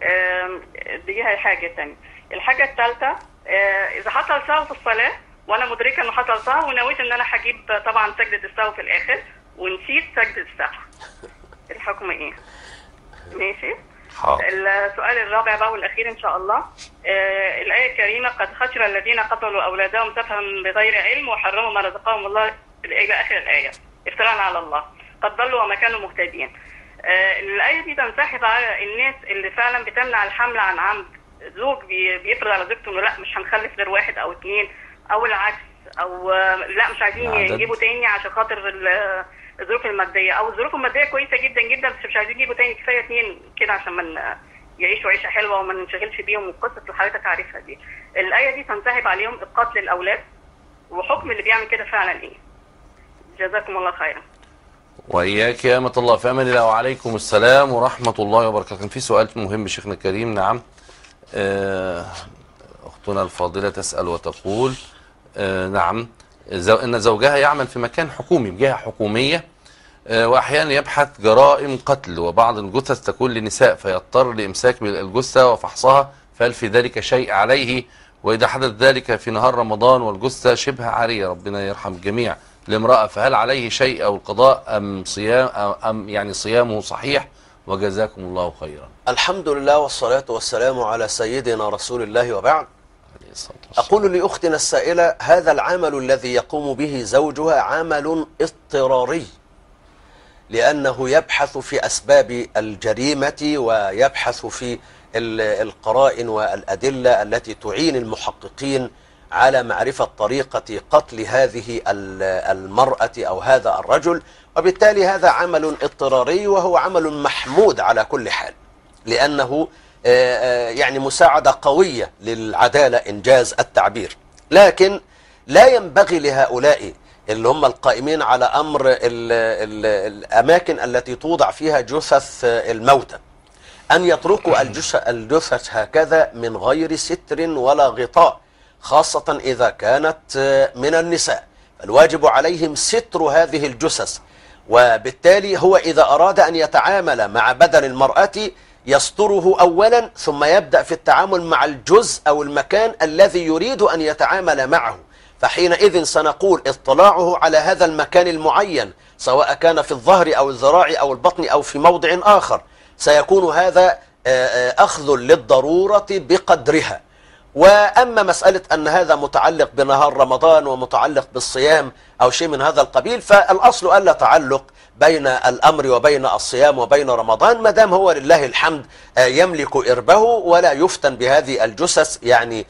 دي هي حاجه تانيه. الحاجه الثالثه، اذا حصل سهو في الصلاه وانا مدركه انه حصل سهو ونويت ان انا هجيب طبعا سجده السهو في الاخر ونسيت سجده السهو، الحكم ايه؟ ماشي. السؤال الرابع بقى والاخير ان شاء الله، الايه الكريمه قد خسر الذين قتلوا اولادهم سفها بغير علم وحرموا ما رزقهم الله الى اخر الايه افتراء على الله، قد ضلوا وما كانوا مهتدين. الايه دي تنسحب على الناس اللي فعلا بتمنع الحمل عن عمد، زوج بيفرض على زوجته انه لا مش هنخلف غير 1 أو 2، او العكس، او لا مش عايزين يجيبوا تاني عشان خاطر الظروف الماديه، او الظروف الماديه كويسه جدا جدا بس مش عايزين يجيبوا تاني، كفايه 2 كده عشان ما يعيشوا عيشه حلوه وما ننشغلش بيهم، والقصه اللي حضرتك عارفها دي. الايه دي تنسحب عليهم القتل الاولاد، وحكم اللي بيعمل كده فعلا ايه؟ جزاكم الله خيرا. واياك يا امة الله، في امان الله. وعليكم السلام ورحمه الله وبركاته. كان في سؤال مهم شيخنا الكريم. نعم. اختنا الفاضله تسال وتقول نعم، ان زوجها يعمل في مكان حكومي بجهه حكوميه، واحيانا يبحث جرائم قتل، وبعض الجثث تكون لنساء فيضطر لامساك الجثه وفحصها، فهل في ذلك شيء عليه؟ واذا حدث ذلك في نهار رمضان والجثه شبه عاريه، ربنا يرحم الجميع، لامراه، فهل عليه شيء او القضاء ام صيام ام يعني صيامه صحيح؟ وجزاكم الله خيرا. الحمد لله والصلاة والسلام على سيدنا رسول الله، وبعد. أقول لأختنا السائلة، هذا العمل الذي يقوم به زوجها عمل اضطراري، لأنه يبحث في أسباب الجريمة ويبحث في القرائن والأدلة التي تعين المحققين على معرفة طريقة قتل هذه المرأة أو هذا الرجل، وبالتالي هذا عمل اضطراري وهو عمل محمود على كل حال. لأنه يعني مساعدة قوية للعدالة إنجاز التعبير. لكن لا ينبغي لهؤلاء اللي هم القائمين على أمر الأماكن التي توضع فيها جثث الموتى أن يتركوا الجثث هكذا من غير ستر ولا غطاء، خاصة إذا كانت من النساء. الواجب عليهم ستر هذه الجثث، وبالتالي هو إذا أراد أن يتعامل مع بدن المرأة يستره أولا، ثم يبدأ في التعامل مع الجزء أو المكان الذي يريد أن يتعامل معه. فحينئذ سنقول اطلاعه على هذا المكان المعين، سواء كان في الظهر أو الذراع أو البطن أو في موضع آخر، سيكون هذا أخذ للضرورة بقدرها. وأما مسألة أن هذا متعلق بنهار رمضان ومتعلق بالصيام أو شيء من هذا القبيل، فالأصل ألا تعلق بين الأمر وبين الصيام وبين رمضان، ما دام هو لله الحمد يملك إربه ولا يفتن بهذه الجثث. يعني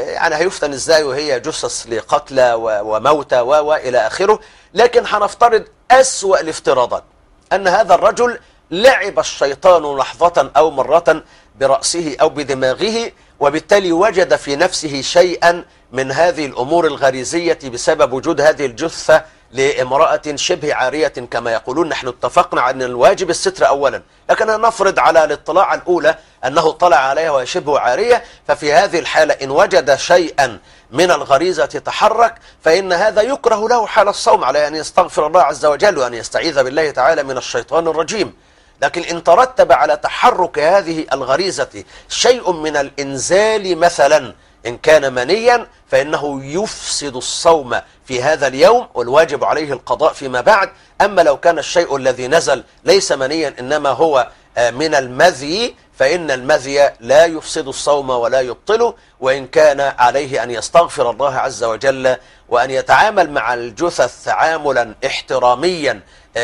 هيفتن إزاي وهي جثث لقتلى وموتى وإلى آخره. لكن هنفترض أسوأ الافتراضات، أن هذا الرجل لعب الشيطان لحظة أو مرة برأسه أو بدماغه، وبالتالي وجد في نفسه شيئا من هذه الأمور الغريزية بسبب وجود هذه الجثة لامرأة شبه عارية كما يقولون. نحن اتفقنا على أن الواجب الستر أولا، لكن نفرض على الاطلاع الأولى أنه طلع عليها وهي شبه عارية، ففي هذه الحالة إن وجد شيئا من الغريزة تتحرك فإن هذا يكره له حال الصوم، على أن يستغفر الله عز وجل وأن يستعيذ بالله تعالى من الشيطان الرجيم. لكن إن ترتب على تحرك هذه الغريزة شيء من الإنزال مثلا إن كان منيا، فإنه يفسد الصوم في هذا اليوم، والواجب عليه القضاء فيما بعد. أما لو كان الشيء الذي نزل ليس منيا إنما هو من المذي، فإن المذي لا يفسد الصوم ولا يبطله، وإن كان عليه أن يستغفر الله عز وجل وأن يتعامل مع الجثث تعاملا احتراميا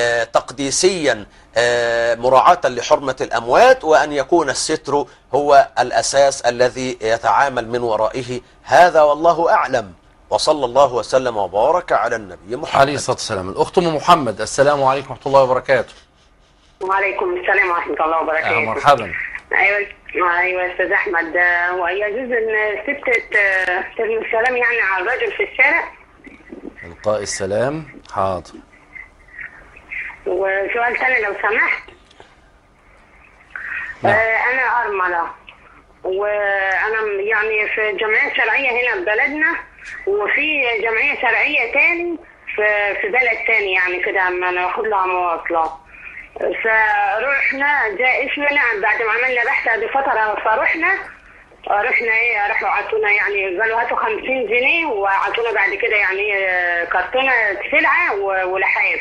تقديسيا مراعاة لحرمة الأموات، وأن يكون الستر هو الأساس الذي يتعامل من ورائه. هذا والله أعلم، وصلى الله وسلم وبارك على النبي محمد عليه الصلاة والسلام. الأخت أم محمد، السلام عليكم ورحمة الله وبركاته. وعليكم السلام ورحمة الله وبركاته. مرحبا. أيوة أستاذ أحمد، ويجوز أن الست ترمي السلام يعني على الرجل في الشارع؟ إلقاء السلام، حاضر. وسؤال ثاني لو سمحت. أنا أرملة، وأنا يعني في جمعية شرعية هنا في بلدنا، وفي جمعية شرعية تاني في بلد تاني يعني كده، أما ناخد لها مواصلات. فرحنا جاء اسمنا بعد ما عملنا بحث بفترة، فرحنا راحوا عطونا يعني قالوا هاتوا 50 جنيه وعطونا بعد كده يعني كرتونة سلعة ولحاف،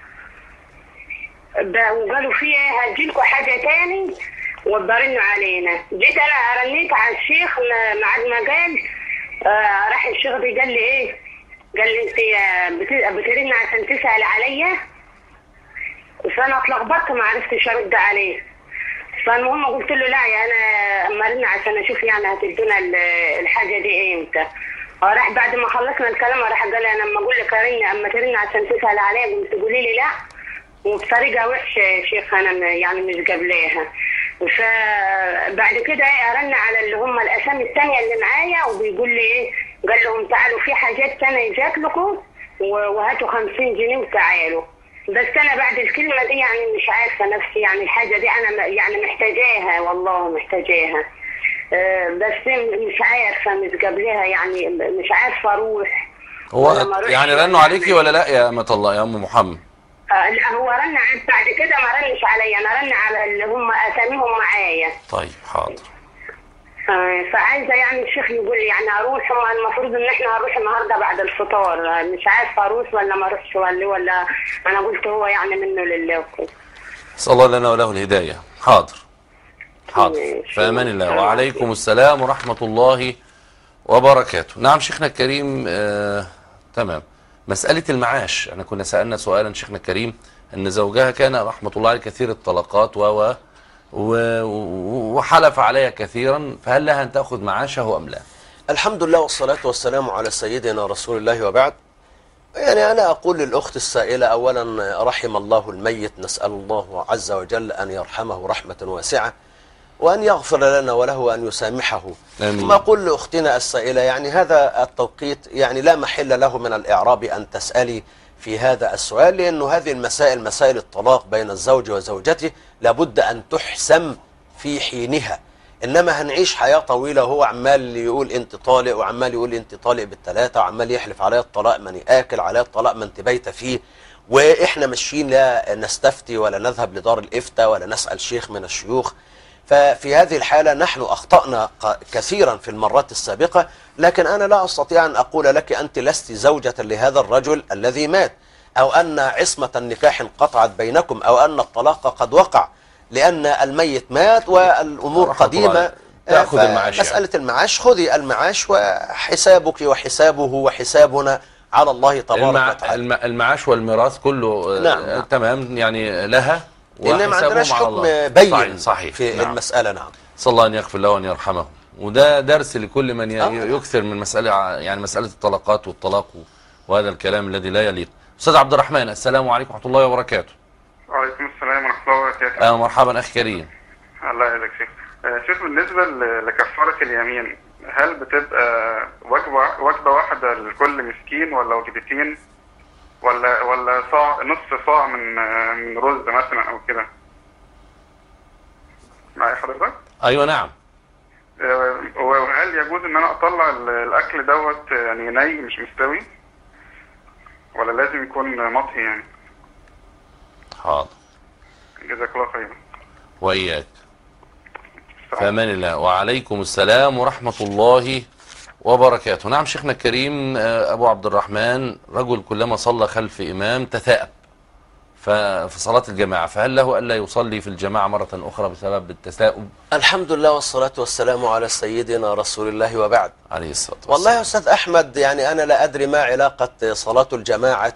وقالوا فيه هتجيلكوا حاجة تاني وتبرنوا علينا. جيت انا رنيت على الشيخ بعد ما قال راح الشيخ ده قال لي ايه؟ قال لي انت بترن عشان تسأل عليا، فانا اتلخبطت ما عرفتش ارد عليه. فالمهم قلت له لا يا انا اما ارن عشان اشوف يعني هتدونا الحاجة دي امتى. راح بعد ما خلصنا الكلام راح قال لي انا اما اقول لك اما ترن عشان تسأل عليا قلت تقولي لي لا، وبطريقة وحشة يا شيخ أنا يعني مش قابلاها. فبعد كده أرن على اللي هم الأسامي التانية اللي معايا، وبيقول لي إيه؟ قال لهم تعالوا في حاجات تانية جات لكم وهاتوا 50 جنيه وتعالوا. بس أنا بعد الكلمة دي يعني مش عارفة نفسي، يعني الحاجة دي أنا يعني محتاجاها، والله محتاجاها، بس مش عارفة مش قابلاها، يعني مش عارفة أروح. هو يعني رنوا عليكي ولا لا يا أمة الله يا أم محمد؟ لا هو رن بعد كده ما رنش عليا، انا رن على اللي هم اساميهم معايا. طيب حاضر. فعايزه يعني الشيخ يقول لي يعني اروح، المفروض ان احنا هنروح النهارده بعد الفطار، مش عارفه اروح ولا ما اروحش ولا انا قلت هو يعني منه لله وكده. اسال الله لنا وله الهدايه. حاضر حاضر، في امان الله. وعليكم السلام ورحمه الله وبركاته. نعم شيخنا الكريم. تمام. مسألة المعاش، أنا كنا سألنا سؤالا شيخنا الكريم أن زوجها كان رحمة الله عليه كثير الطلقات وحلف عليها كثيرا، فهل لها أن تأخذ معاشه أم لا؟ الحمد لله والصلاة والسلام على سيدنا رسول الله وبعد. يعني أنا أقول للأخت السائلة أولا رحم الله الميت، نسأل الله عز وجل أن يرحمه رحمة واسعة، وأن يغفر لنا وله أن يسامحه. آمين. ثم أقول لأختنا السائلة يعني هذا التوقيت يعني لا محل له من الإعراب أن تسألي في هذا السؤال، لأنه هذه المسائل مسائل الطلاق بين الزوج وزوجته لابد أن تحسم في حينها. إنما هنعيش حياة طويلة وهو عمال يقول أنت طالق وعمال يقول أنت طالق بالثلاثة وعمال يحلف عليها الطلاق من آكل عليها الطلاق من تبيت فيه، وإحنا ماشيين لا نستفتي ولا نذهب لدار الإفتاء ولا نسأل شيخ من الشيوخ. ففي هذه الحالة نحن أخطأنا كثيرا في المرات السابقة، لكن أنا لا أستطيع أن أقول لك أنت لست زوجة لهذا الرجل الذي مات، أو أن عصمة النكاح انقطعت بينكم، أو أن الطلاق قد وقع، لأن الميت مات والأمور قديمة. تأخذ المعاش مسألة المعاش، خذي المعاش وحسابك وحسابه وحسابنا على الله تبارك وتعالى. المعاش والميراث كله نعم. تمام يعني لها، إنما ما عندناش حكم بين صحيح. في نعم. المسألة. نعم. صلى الله أن يغفر له وأن يرحمه. وده درس لكل من يكثر من مسألة الطلاقات والطلاق وهذا الكلام الذي لا يليق. أستاذ عبد الرحمن، السلام عليكم ورحمة الله وبركاته. وعليكم السلام ورحمة الله وبركاته. مرحبا أخي كريم. الله يجزاك شيخ. شيخ بالنسبة لكفارة اليمين، هل بتبقى وجبة واحدة لكل مسكين ولا وجبتين ولا صاع نصف صاع من رز مثلا أو كده؟ معايا حضرتك؟ أيوة نعم. وهل يجوز إن أنا أطلع الأكل دوت يعني ني مش مستوي ولا لازم يكون مطهي يعني؟ حاضر. جزاك الله خيرا. وإياك. في أمان الله. وعليكم السلام ورحمة الله وبركاته. نعم شيخنا الكريم، أبو عبد الرحمن رجل كلما صلى خلف إمام تثاءب في صلاة الجماعة، فهل له ألا يصلي في الجماعة مرة أخرى بسبب التثاؤب؟ الحمد لله والصلاة والسلام على سيدنا رسول الله وبعد. عليه الصلاة والسلام. والله يا أستاذ أحمد يعني أنا لا أدري ما علاقة صلاة الجماعة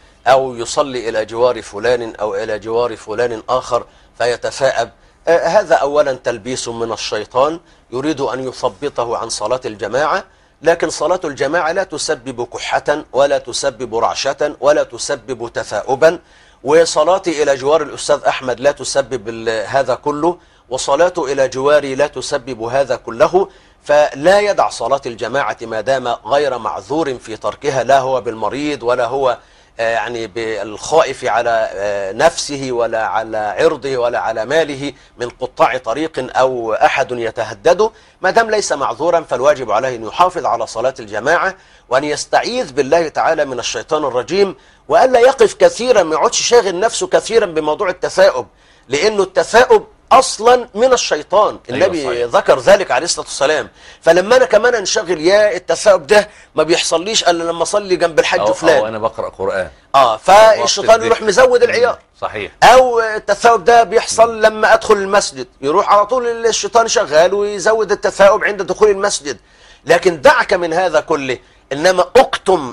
أو يصلي إلى جوار فلان أو إلى جوار فلان آخر فيتثاءب. هذا أولا تلبيس من الشيطان يريد أن يثبطه عن صلاة الجماعة، لكن صلاة الجماعة لا تسبب كحة ولا تسبب رعشة ولا تسبب تثاؤبا، وصلاتي إلى جوار الأستاذ أحمد لا تسبب هذا كله، وصلاته إلى جواري لا تسبب هذا كله. فلا يدع صلاة الجماعة ما دام غير معذور في تركها، لا هو بالمريض ولا هو يعني بالخائف على نفسه ولا على عرضه ولا على ماله من قطاع طريق أو أحد يتهدده. ما دام ليس معذورا فالواجب عليه أن يحافظ على صلاة الجماعة وأن يستعيذ بالله تعالى من الشيطان الرجيم، وألا يقف كثيرا، ما يقعدش شاغل نفسه كثيرا بموضوع التثاؤب، لأنه التثاؤب أصلا من الشيطان. النبي أيوة ذكر ذلك عليه الصلاة والسلام. فلما أنا كمان انشغل يا التثاؤب ده ما بيحصليش إلا لما أصلي جنب الحج فلان أو أنا بقرأ قرآن فالشيطان يروح مزود العيار. صحيح. أو التثاؤب ده بيحصل لما أدخل المسجد، يروح على طول الشيطان شغال ويزود التثاؤب عند دخول المسجد. لكن دعك من هذا كله، إنما اكتم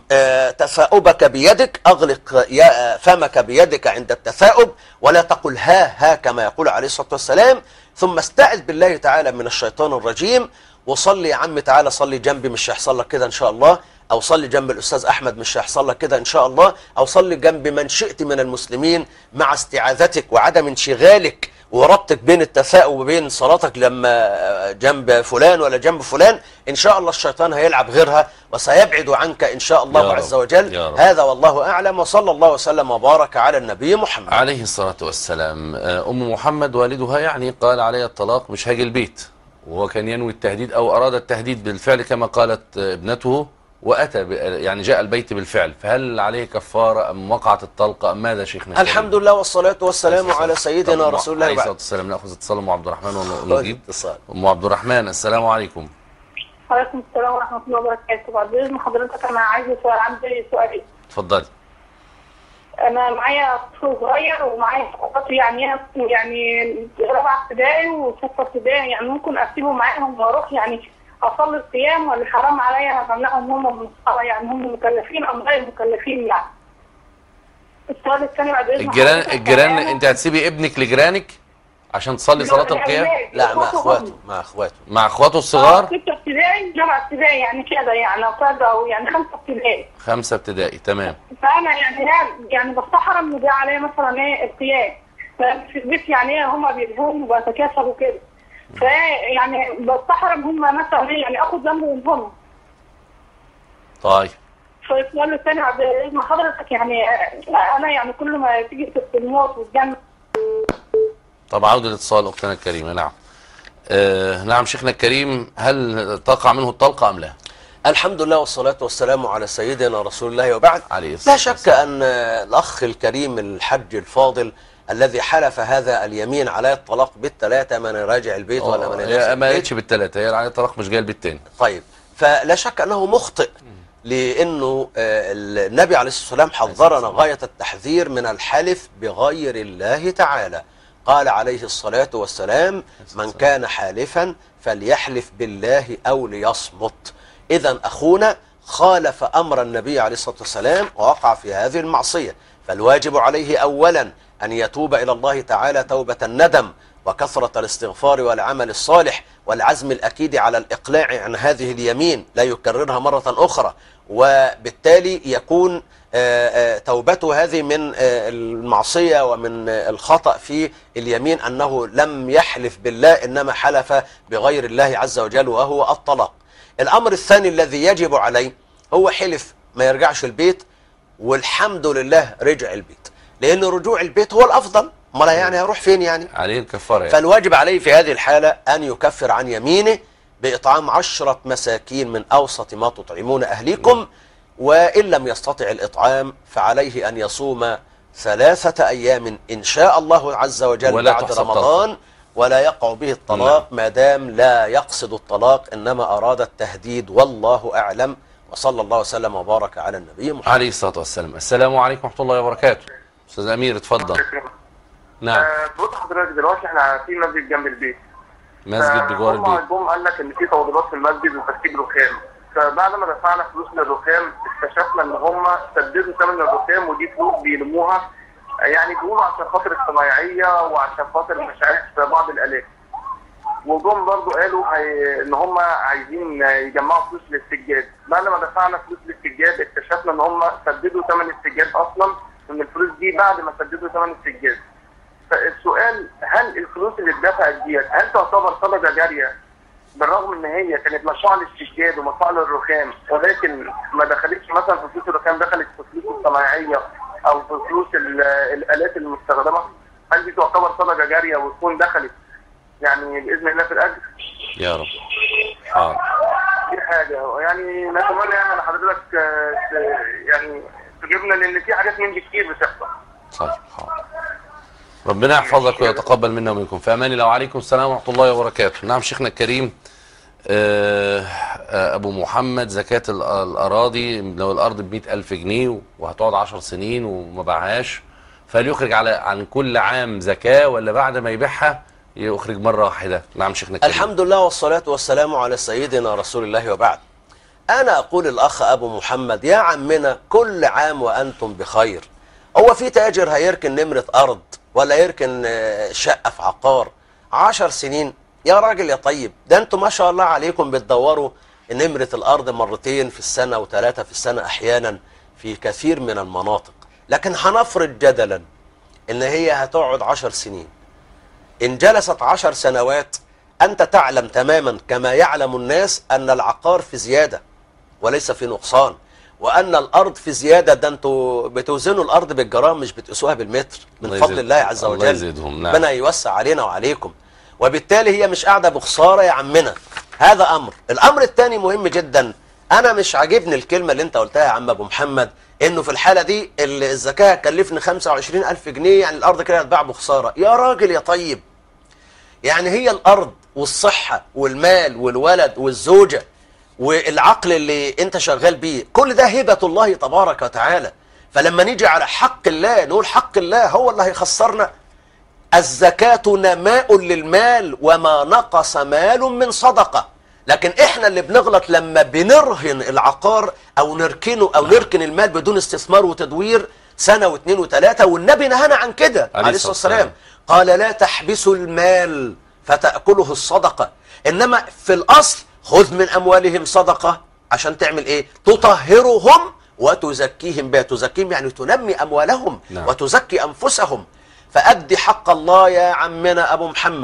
تثاؤبك بيدك، أغلق فمك بيدك عند التثاؤب، ولا تقل ها كما يقول عليه الصلاة والسلام. ثم استعذ بالله تعالى من الشيطان الرجيم، وصلي يا عم تعالى صلي جنبي مش هيحصل لك كده إن شاء الله، أو صلي جنب الأستاذ أحمد مش هيحصل لك كده إن شاء الله، أو صلي جنب من شئت من المسلمين مع استعاذتك وعدم انشغالك وربطك بين التثاؤب وبين صلاتك لما جنب فلان ولا جنب فلان. إن شاء الله الشيطان هيلعب غيرها وسيبعد عنك إن شاء الله عز وجل. هذا والله أعلم، وصلى الله وسلم وبارك على النبي محمد عليه الصلاة والسلام. أم محمد والدها يعني قال علي الطلاق مش هاجي البيت، وهو كان ينوي التهديد أو أراد التهديد بالفعل كما قالت ابنته، وأتى يعني جاء البيت بالفعل، فهل عليه كفارة أم وقعت الطلقة أم ماذا شيخنا؟ الحمد لله والصلاة والسلام على سيدنا رسول الله. عليه الصلاة والسلام. نأخذ اتصال أم عبد الرحمن ونجيب. أم عبد الرحمن، السلام عليكم. وعليكم السلام ورحمة الله وبركاته. بعد إذن حضرتك أنا عايزة سؤال، عندي سؤالين. اتفضلي. أنا معايا طفل صغير ومعايا أخواتي يعني رابعة ابتدائي وستة ابتدائي، يعني ممكن أسيبه معاهم وأروح يعني أصلي القيام، ولا حرام عليا أمنعهم هم من الصلاة؟ يعني هم مكلفين أم غير مكلفين يعني؟ السؤال الثاني بعد إذن الجيران أنت هتسيبي ابنك لجيرانك عشان تصلي صلاة القيام؟ لا مع اخواته الصغار. 6 ابتدائي 7 ابتدائي يعني كده، يعني أو يعني 5 ابتدائي. 5 ابتدائي تمام. فأنا يعني بستحرم إن ده عليا مثلا إيه القيام، في البيت يعني إيه هما بيلهون وبتكاسلوا كده. فيعني بستحرم هم مثلا يعني اخد ذنبهم هم. طيب فالسؤال الثاني بعد اذن حضرتك، يعني انا يعني كل ما تيجي في الموت والجنه. طب عودة الاتصال اختنا الكريمه. نعم نعم شيخنا الكريم، هل تقع منه الطلقه ام لا؟ الحمد لله والصلاة والسلام على سيدنا رسول الله وبعد. عليه الصلاة لا شك أن الأخ الكريم الحج الفاضل الذي حلف هذا اليمين على الطلاق بالثلاثة من راجع البيت ولا من هي ما قالتش بالثلاثة، هي على الطلاق مش جايه البيت تاني. طيب فلا شك أنه مخطئ، لأنه النبي عليه الصلاة والسلام حذرنا غاية التحذير من الحلف بغير الله تعالى. قال عليه الصلاة والسلام: من كان حالفا فليحلف بالله أو ليصمت. إذا أخونا خالف أمر النبي عليه الصلاة والسلام ووقع في هذه المعصية، فالواجب عليه أولا أن يتوب إلى الله تعالى توبة الندم وكثرة الاستغفار والعمل الصالح والعزم الأكيد على الإقلاع عن هذه اليمين، لا يكررها مرة أخرى، وبالتالي يكون توبته هذه من المعصية ومن الخطأ في اليمين أنه لم يحلف بالله إنما حلف بغير الله عز وجل وهو الطلاق. الأمر الثاني الذي يجب عليه هو حلف ما يرجعش البيت، والحمد لله رجع البيت، لأن رجوع البيت هو الأفضل. امال يعني هيروح فين يعني؟ عليه الكفارة يعني. فالواجب عليه في هذه الحالة أن يكفر عن يمينه بإطعام 10 مساكين من أوسط ما تطعمون أهليكم، وإن لم يستطع الإطعام فعليه أن يصوم 3 أيام إن شاء الله عز وجل بعد رمضان، ولا يقع به الطلاق ما دام لا يقصد الطلاق إنما أراد التهديد، والله أعلم. وصلى الله وسلم وبارك على النبي محمد عليه الصلاة والسلام. السلام عليكم ورحمة الله وبركاته. أستاذ أمير اتفضل. نعم. بص حضرتك دلوقتي احنا في مسجد جنب البيت. مسجد بجوار البيت. هم قال لك ان في توضيبات في المسجد وتركيب رخام، فبعد ما دفعنا فلوس للرخام اكتشفنا ان هم سددوا ثمن الرخام، ودي فلوس بيلموها يعني بيقولوا عشان خاطر الصنايعيه وعشان خاطر مش عارف بعض الالات. وجم برضه قالوا ان هم عايزين يجمعوا فلوس للسجاد. بعد ما دفعنا فلوس للسجاد اكتشفنا ان هم سددوا ثمن السجاد اصلا، ان الفلوس دي بعد ما سددوا ثمن السجاد. فالسؤال، هل الفلوس اللي اتدفعت ديت هل تعتبر صدقه جاريه؟ بالرغم ان هي كانت مشروع للسجاد ومشروع للرخام، ولكن ما دخلتش مثلا في فلوس الرخام، دخلت في فلوس الصنايعيه او في فلوس الالات المستخدمه. هل دي تعتبر صدقه جاريه وتكون دخلت يعني باذن الله في الاجر؟ يا رب. دي حاجه يعني نتمنى يعني ان حضرتك يعني تجيبنا، لان في حاجات من دي كتير بتحصل. صحيح. ربنا يحفظك ويتقبل منا ومنكم. في امان الله. وعليكم السلام ورحمه الله وبركاته. نعم شيخنا الكريم، ابو محمد، زكاه الاراضي لو الارض ب100,000 جنيه وهتقعد 10 سنين وما باعهاش، فهل يخرج عن كل عام زكاه ولا بعد ما يبيعها يخرج مره واحده؟ نعم شيخنا الكريم. الحمد لله والصلاه والسلام على سيدنا رسول الله وبعد. انا اقول الاخ ابو محمد: يا عمنا كل عام وانتم بخير. هو في تاجر هيركن نمره ارض ولا يركن شقة في عقار 10 سنين؟ يا راجل يا طيب، ده انتم ما شاء الله عليكم بتدوروا نمرة الأرض مرتين في السنة و3 في السنة أحيانا في كثير من المناطق. لكن هنفرض جدلا إن هي هتقعد 10 سنين. إن جلست 10 سنوات أنت تعلم تماما كما يعلم الناس أن العقار في زيادة وليس في نقصان، وأن الأرض في زيادة. ده أنتوا بتوزنوا الأرض بالجرام مش بتقيسوها بالمتر، من فضل الله عز وجل. الله يزيدهم. نعم. ربنا يوسع علينا وعليكم. وبالتالي هي مش قاعدة بخسارة يا عمنا. هذا أمر. الأمر الثاني مهم جدا. أنا مش عاجبني الكلمة اللي أنت قلتها يا عم أبو محمد، إنه في الحالة دي الزكاة هتكلفني 25,000 جنيه، يعني الأرض كده هتباع بخسارة. يا راجل يا طيب، يعني هي الأرض والصحة والمال والولد والزوجة والعقل اللي انت شغال بيه، كل ده هبة الله تبارك وتعالى. فلما نيجي على حق الله نقول حق الله هو اللي هيخسرنا. الزكاة نماء للمال وما نقص مال من صدقة. لكن احنا اللي بنغلط لما بنرهن العقار او نركنه او نركن المال بدون استثمار وتدوير سنة و2 و3، والنبي نهانا عن كده عليه الصلاة والسلام. قال: لا تحبسوا المال فتأكله الصدقة. انما في الاصل خذ من أموالهم صدقة عشان تعمل إيه؟ تطهرهم وتزكيهم بها. تزكيهم يعني تنمي أموالهم. نعم. وتزكي أنفسهم. فأدي حق الله يا عمنا أبو محمد.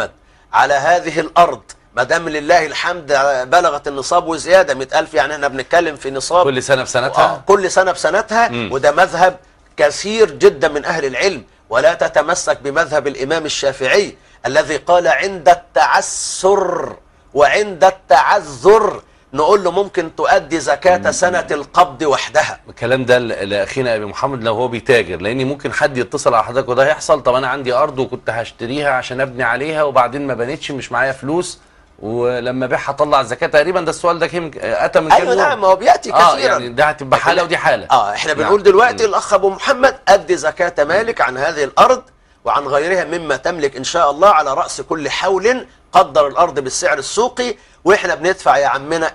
على هذه الأرض ما دام لله الحمد بلغت النصاب وزيادة 100,000، يعني احنا بنتكلم في نصاب كل سنة بسنتها. كل سنة بسنتها. وده مذهب كثير جدا من أهل العلم، ولا تتمسك بمذهب الإمام الشافعي الذي قال عند التعسر وعند التعذر نقول له ممكن تؤدي زكاة سنة القبض وحدها. الكلام ده لأخينا أبي محمد لو هو بيتاجر، لأن ممكن حد يتصل على حضرتك وده هيحصل. طب أنا عندي أرض وكنت هشتريها عشان أبني عليها وبعدين ما بنتش، مش معايا فلوس، ولما بيعها طلع الزكاة. تقريبا ده السؤال ده أتى من كام يوم. أيوة نعم، هو بيأتي كثيرا. يعني ده هتبقى حالة ودي حالة. احنا بنقول دلوقتي الأخ أبو محمد أدي زكاة مالك عن هذه الأرض وعن غيرها مما تملك إن شاء الله على رأس كل حول. قدر الأرض بالسعر السوقي، وإحنا بندفع يا عمنا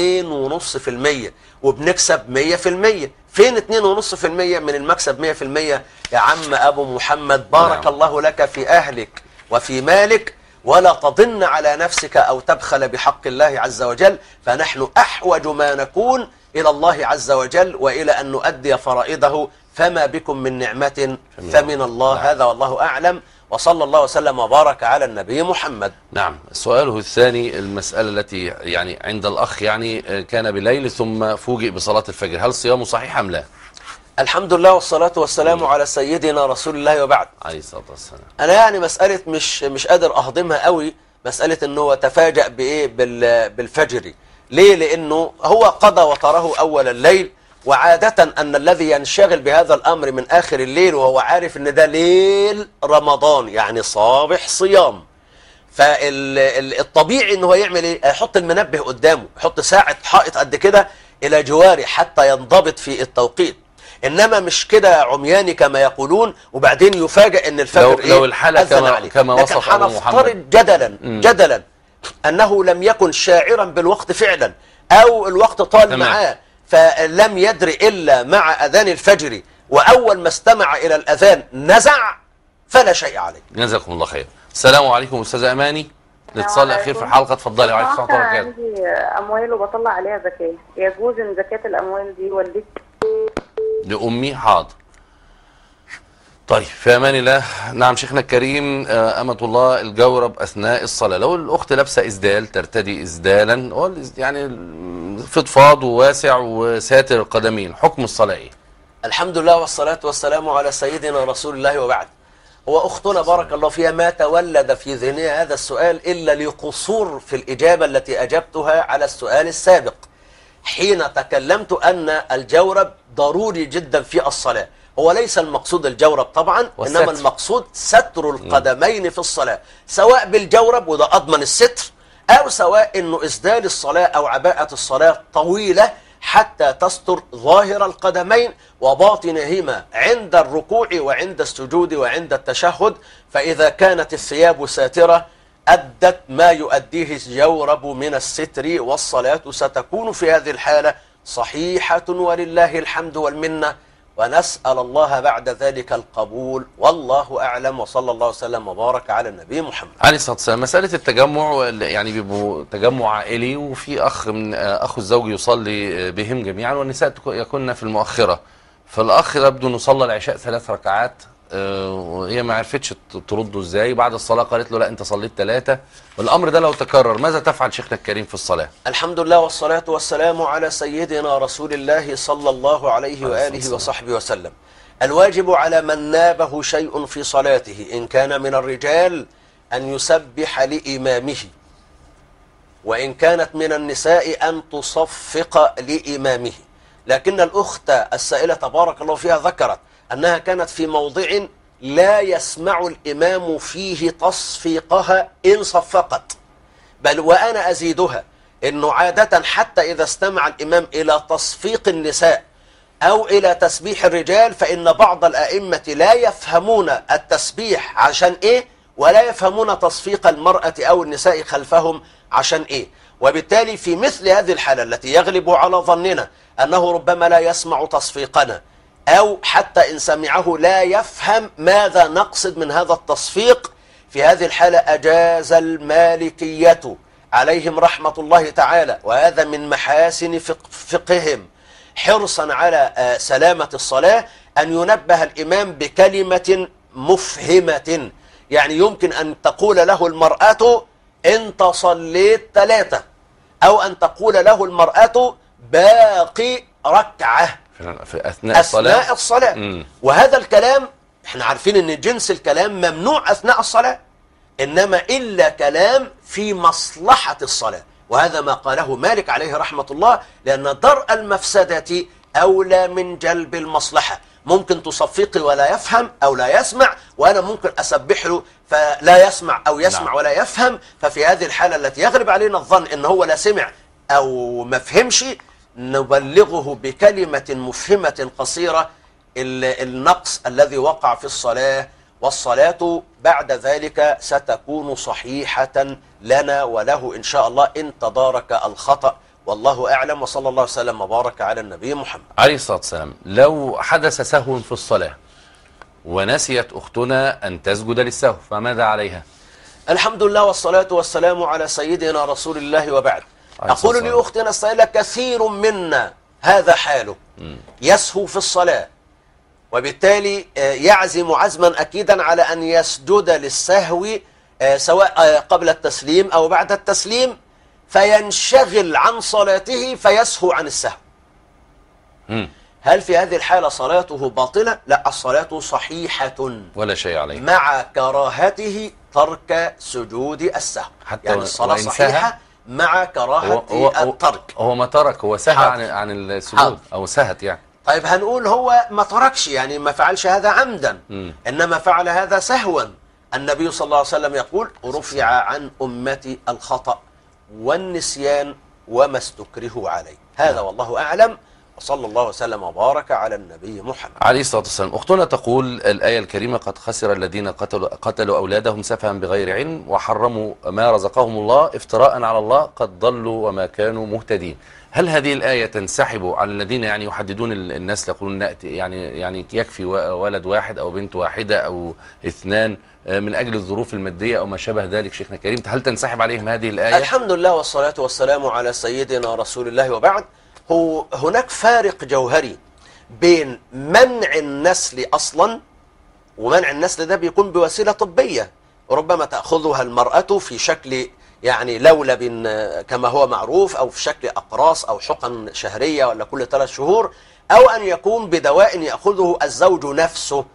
2.5% وبنكسب 100%. فين 2.5% من المكسب 100% يا عم أبو محمد؟ بارك الله لك في أهلك وفي مالك، ولا تضن على نفسك أو تبخل بحق الله عز وجل، فنحن أحوج ما نكون إلى الله عز وجل وإلى أن نؤدي فرائضه، فما بكم من نعمة فمن الله. هذا والله أعلم، وصلى الله وسلم وبارك على النبي محمد. نعم. سؤاله الثاني، المسألة التي يعني عند الأخ يعني كان بالليل ثم فوجئ بصلاة الفجر، هل صيامه صحيح أم لا؟ الحمد لله والصلاة والسلام على سيدنا رسول الله وبعد. عليه الصلاة والسلام. أنا يعني مسألة مش قادر أهضمها قوي، مسألة أنه تفاجأ بإيه بالفجر. ليه؟ لأنه هو قضى وتره أول الليل، وعادة أن الذي ينشغل بهذا الأمر من آخر الليل وهو عارف أن ده ليل رمضان يعني صابح صيام، فالطبيعي أنه يعمل إيه؟ يحط المنبه قدامه، يحط ساعة حائط قد كده إلى جواره حتى ينضبط في التوقيت. إنما مش كده عمياني كما يقولون وبعدين يفاجأ أن الفجر لو الحالة كما وصف أبو محمد. هنفترض جدلا أنه لم يكن شاعرا بالوقت فعلا، أو الوقت طال معاه فلم يدري إلا مع أذان الفجر، وأول ما استمع إلى الأذان نزع، فلا شيء عليه. جزاكم الله خير. السلام عليكم أستاذ أماني، الاتصال الأخير في الحلقة، اتفضلي. وعليكم السلام ورحمة الله وبركاته. عندي أموال وبطلع عليها زكاة، يجوز إن زكاة الأموال دي والدتي لأمي؟ حاضر. طيب في أمان الله. نعم شيخنا الكريم، أمة الله الجورب أثناء الصلاة، لو الأخت لابسة إسدال ترتدي إسدالا يعني فضفاض وواسع وساتر القدمين، حكم الصلاة إيه؟ الحمد لله والصلاة والسلام على سيدنا رسول الله وبعد. هو أختنا بارك الله فيها ما تولد في ذهنها هذا السؤال إلا لقصور في الإجابة التي أجبتها على السؤال السابق، حين تكلمت أن الجورب ضروري جدا في الصلاة. هو ليس المقصود الجورب طبعا، إنما المقصود ستر القدمين في الصلاة، سواء بالجورب وده أضمن الستر، أو سواء أنه إسدال الصلاة أو عباءة الصلاة طويلة حتى تستر ظاهر القدمين وباطنهما عند الركوع وعند السجود وعند التشهد. فإذا كانت الثياب ساترة أدت ما يؤديه الجورب من الستر، والصلاة ستكون في هذه الحالة صحيحة ولله الحمد والمنة، ونسأل الله بعد ذلك القبول، والله أعلم، وصلى الله وسلم وبارك على النبي محمد عليه الصلاة والسلام. مسألة التجمع يعني بيبقوا تجمع عائلي، وفي أخ من أخو الزوج يصلي بهم جميعا والنساء يكون في المؤخرة، فالأخ يبدو أنه صلى العشاء 3 ركعات، وهي ما عرفتش ترده ازاي. بعد الصلاة قالت له لا انت صليت 3. والامر ده لو تكرر ماذا تفعل شيخنا الكريم في الصلاة؟ الحمد لله والصلاة والسلام على سيدنا رسول الله صلى الله عليه وآله وصحبه وسلم. الواجب على من نابه شيء في صلاته إن كان من الرجال أن يسبح لإمامه، وإن كانت من النساء أن تصفق لإمامه. لكن الأخت السائلة تبارك الله فيها ذكرت أنها كانت في موضع لا يسمع الإمام فيه تصفيقها إن صفقت، بل وأنا أزيدها أنه عادة حتى إذا استمع الإمام إلى تصفيق النساء أو إلى تسبيح الرجال فإن بعض الأئمة لا يفهمون التسبيح عشان إيه، ولا يفهمون تصفيق المرأة أو النساء خلفهم عشان إيه. وبالتالي في مثل هذه الحالة التي يغلب على ظننا أنه ربما لا يسمع تصفيقنا، أو حتى إن سمعه لا يفهم ماذا نقصد من هذا التصفيق، في هذه الحالة أجاز المالكية عليهم رحمة الله تعالى، وهذا من محاسن فقههم حرصا على سلامة الصلاة، أن ينبه الإمام بكلمة مفهمة يعني يمكن أن تقول له المرأة أنت صليت 3، أو أن تقول له المرأة باقي ركعة في أثناء الصلاة. وهذا الكلام احنا عارفين ان جنس الكلام ممنوع أثناء الصلاة، إنما إلا كلام في مصلحة الصلاة، وهذا ما قاله مالك عليه رحمة الله، لأن درء المفسدة أولى من جلب المصلحة. ممكن تصفقي ولا يفهم أو لا يسمع، وأنا ممكن أسبح له فلا يسمع أو يسمع ولا يفهم. ففي هذه الحالة التي يغلب علينا الظن إن هو لا سمع أو ما فهمش، نبلغه بكلمة مفهمة قصيرة النقص الذي وقع في الصلاة، والصلاة بعد ذلك ستكون صحيحة لنا وله إن شاء الله إن تدارك الخطأ. والله أعلم، وصلى الله وسلم وبارك على النبي محمد عليه الصلاة والسلام. لو حدث سهو في الصلاة ونسيت أختنا أن تسجد للسهو فماذا عليها؟ الحمد لله والصلاة والسلام على سيدنا رسول الله، وبعد. أقول لأختنا السائلة كثير منا هذا حاله، يسهو في الصلاة، وبالتالي يعزم عزما أكيدا على أن يسجد للسهو سواء قبل التسليم أو بعد التسليم، فينشغل عن صلاته فيسهو عن السهو. هل في هذه الحالة صلاته باطلة؟ لا، الصلاة صحيحة ولا شيء عليه، مع كراهته ترك سجود السهو. حتى يعني الصلاة صحيحة مع كراهة الترك. هو ما ترك، هو سهى عن السجود أو سهت يعني. طيب هنقول هو ما تركش، يعني ما فعلش هذا عمدا، إنما فعل هذا سهوا. النبي صلى الله عليه وسلم يقول رفع عن أمتي الخطأ والنسيان وما استكرهوا عليه. هذا والله أعلم، وصلى الله وسلم وبارك على النبي محمد عليه الصلاة والسلام. أختنا تقول الآية الكريمة قد خسر الذين قتلوا أولادهم سفها بغير علم وحرموا ما رزقهم الله افتراء على الله قد ضلوا وما كانوا مهتدين. هل هذه الآية تنسحب على الذين يعني يحددون الناس يقولون يعني يكفي ولد واحد أو بنت واحدة أو 2 من أجل الظروف المادية أو ما شابه ذلك؟ شيخنا كريم، هل تنسحب عليهم هذه الآية؟ الحمد لله والصلاة والسلام على سيدنا رسول الله، وبعد. هناك فارق جوهري بين منع النسل أصلا، ومنع النسل ده بيكون بوسيلة طبية، ربما تأخذها المرأة في شكل يعني لولب كما هو معروف، أو في شكل أقراص أو حقن شهرية ولا كل 3 شهور، أو أن يكون بدواء يأخذه الزوج نفسه.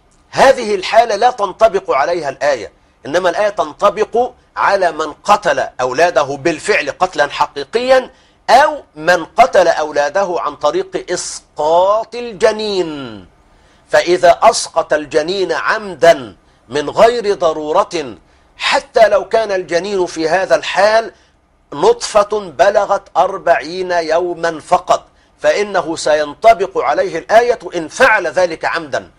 هذه الحالة لا تنطبق عليها الآية، إنما الآية تنطبق على من قتل أولاده بالفعل قتلا حقيقيا، أو من قتل أولاده عن طريق إسقاط الجنين. فإذا أسقط الجنين عمدا من غير ضرورة، حتى لو كان الجنين في هذا الحال نطفة بلغت 40 يوما فقط، فإنه سينطبق عليه الآية إن فعل ذلك عمدا.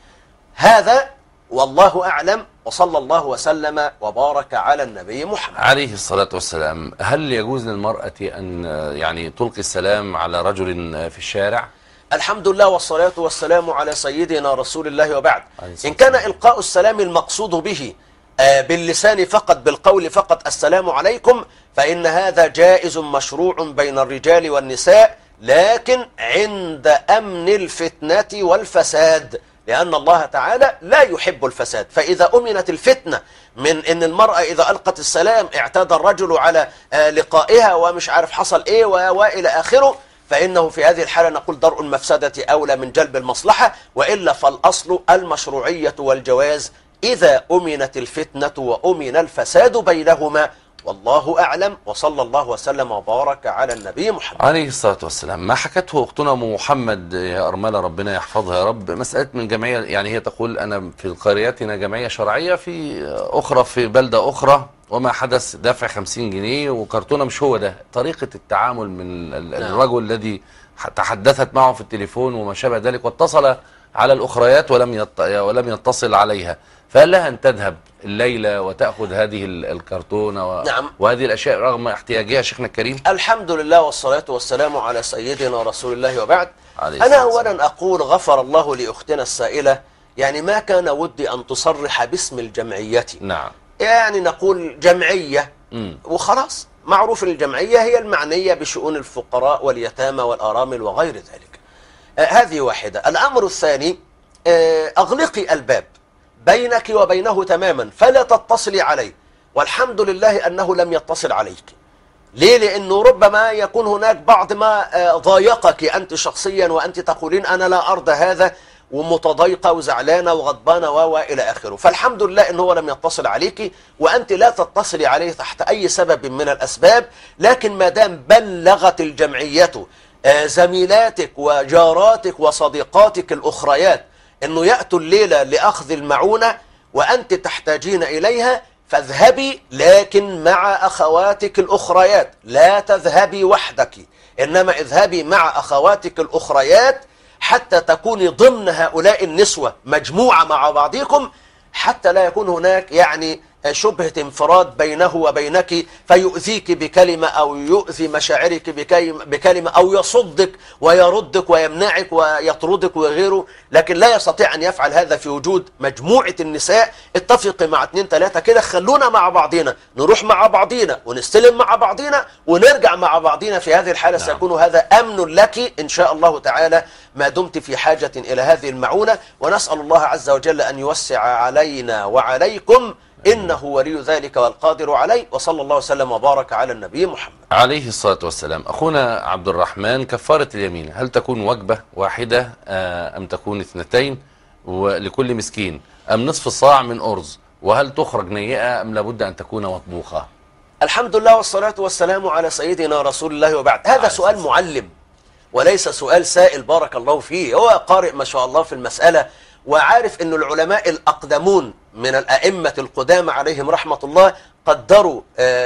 هذا والله أعلم، وصلى الله وسلم وبارك على النبي محمد عليه الصلاة والسلام. هل يجوز للمرأة أن يعني تلقي السلام على رجل في الشارع؟ الحمد لله والصلاة والسلام على سيدنا رسول الله، وبعد. إن كان إلقاء السلام المقصود به باللسان فقط، بالقول فقط السلام عليكم، فإن هذا جائز مشروع بين الرجال والنساء، لكن عند أمن الفتنة والفساد، لأن الله تعالى لا يحب الفساد. فإذا أمنت الفتنة من أن المرأة إذا ألقت السلام اعتاد الرجل على لقائها ومش عارف حصل إيه وإلى آخره، فإنه في هذه الحالة نقول درء المفسدة أولى من جلب المصلحة، وإلا فالأصل المشروعية والجواز إذا أمنت الفتنة وأمن الفساد بينهما، والله أعلم، وصلى الله وسلم وبارك على النبي محمد عليه الصلاة والسلام. ما حكته أختنا أم محمد يا أرملة ربنا يحفظها يا رب، مسألة من جمعية، يعني هي تقول أنا في قريتنا جمعية شرعية، في أخرى في بلدة أخرى، وما حدث دفع 50 جنيه وكرتونة مش هو ده طريقة التعامل من الرجل الذي تحدثت معه في التليفون وما شابه ذلك، واتصل على الأخريات ولم يتصل عليها، فهل لها أن تذهب الليلة وتأخذ هذه الكرتونة نعم. وهذه الأشياء رغم احتياجها شيخنا الكريم؟ الحمد لله والصلاة والسلام على سيدنا رسول الله، وبعد. أنا أولا أقول غفر الله لأختنا السائلة، يعني ما كان ودي أن تصرح باسم الجمعية. نعم. يعني نقول جمعية وخلاص، معروف الجمعية هي المعنية بشؤون الفقراء واليتامى والأرامل وغير ذلك. هذه واحدة. الأمر الثاني، أغلقي الباب بينك وبينه تماما فلا تتصلي عليه. والحمد لله أنه لم يتصل عليك. ليه؟ لأنه ربما يكون هناك بعض ما ضايقك أنت شخصيا، وأنت تقولين أنا لا أرضى هذا، ومتضايقة وزعلانة وغضبانة وإلى آخره. فالحمد لله أنه هو لم يتصل عليك، وأنت لا تتصلي عليه تحت أي سبب من الأسباب. لكن ما دام بلغت الجمعية زميلاتك وجاراتك وصديقاتك الأخريات أنه يأتوا الليلة لأخذ المعونة وأنت تحتاجين إليها، فاذهبي، لكن مع أخواتك الأخريات. لا تذهبي وحدك، إنما اذهبي مع أخواتك الأخريات حتى تكوني ضمن هؤلاء النسوة مجموعة مع بعضكم، حتى لا يكون هناك يعني شبهة انفراد بينه وبينك فيؤذيك بكلمة أو يؤذي مشاعرك بكلمة أو يصدك ويردك ويمنعك ويطردك وغيره. لكن لا يستطيع أن يفعل هذا في وجود مجموعة النساء. اتفقي مع 2 3 كده، خلونا مع بعضنا، نروح مع بعضنا ونستلم مع بعضنا ونرجع مع بعضنا. في هذه الحالة سيكون هذا أمن لك إن شاء الله تعالى ما دمت في حاجة إلى هذه المعونة. ونسأل الله عز وجل أن يوسع علينا وعليكم، إنه ولي ذلك والقادر عليه. وصلى الله وسلم وبارك على النبي محمد عليه الصلاة والسلام. أخونا عبد الرحمن، كفارة اليمين هل تكون وجبة واحدة أم تكون 2 ولكل مسكين أم نصف صاع من أرز؟ وهل تخرج نيئة أم لابد أن تكون مطبوخة؟ الحمد لله والصلاة والسلام على سيدنا رسول الله وبعد. هذا سؤال معلم وليس سؤال سائل بارك الله فيه. هو قارئ ما شاء الله في المسألة، وعارف أن العلماء الأقدمون من الأئمة القدامى عليهم رحمة الله قدروا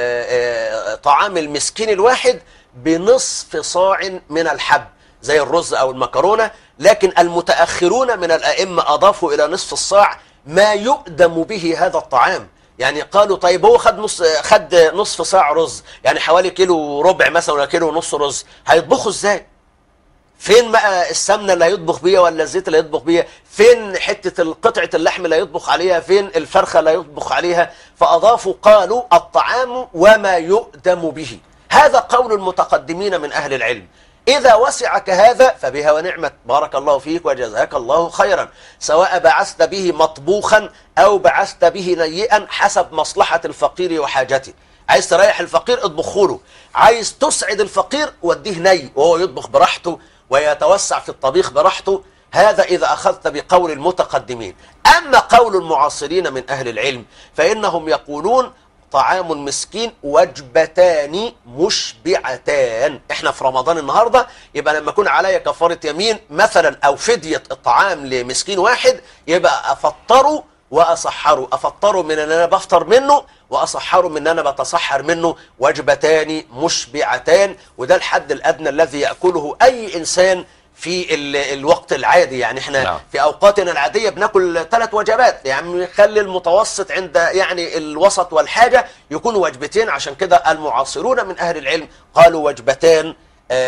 طعام المسكين الواحد بنصف صاع من الحب زي الرز أو المكرونة. لكن المتأخرون من الأئمة أضافوا إلى نصف الصاع ما يؤدم به هذا الطعام. يعني قالوا طيب هو خد نصف صاع رز، يعني حوالي 1.25 كيلو مثلا ولا 1.5 كيلو رز، هيطبخوا ازاي؟ فين بقى السمنة اللي هيطبخ بيها ولا الزيت اللي هيطبخ بيها؟ فين حتة قطعة اللحم اللي هيطبخ عليها؟ فين الفرخة اللي هيطبخ عليها؟ فأضافوا قالوا الطعام وما يؤدم به. هذا قول المتقدمين من أهل العلم. إذا وسعك هذا فبها ونعمت، بارك الله فيك وجزاك الله خيرا، سواء بعثت به مطبوخا أو بعثت به نيئا حسب مصلحة الفقير وحاجته. عايز تريح الفقير اطبخه له، عايز تسعد الفقير وديه ني وهو يطبخ براحته ويتوسع في الطبيخ براحته. هذا إذا أخذت بقول المتقدمين. أما قول المعاصرين من أهل العلم فإنهم يقولون طعام المسكين وجبتان مشبعتان. احنا في رمضان النهاردة، يبقى لما يكون عليا كفارة يمين مثلا أو فدية الطعام لمسكين واحد، يبقى أفطره وأصحره. أفطره من أن أنا بفطر منه، وأصحره من أن أنا بتصحر منه. وجبتان مشبعتان، وده الحد الأدنى الذي يأكله أي إنسان في الوقت العادي. يعني احنا في أوقاتنا العادية بناكل 3 وجبات، يعني خلي المتوسط عند يعني الوسط والحاجة يكون وجبتين. عشان كده المعاصرون من أهل العلم قالوا وجبتان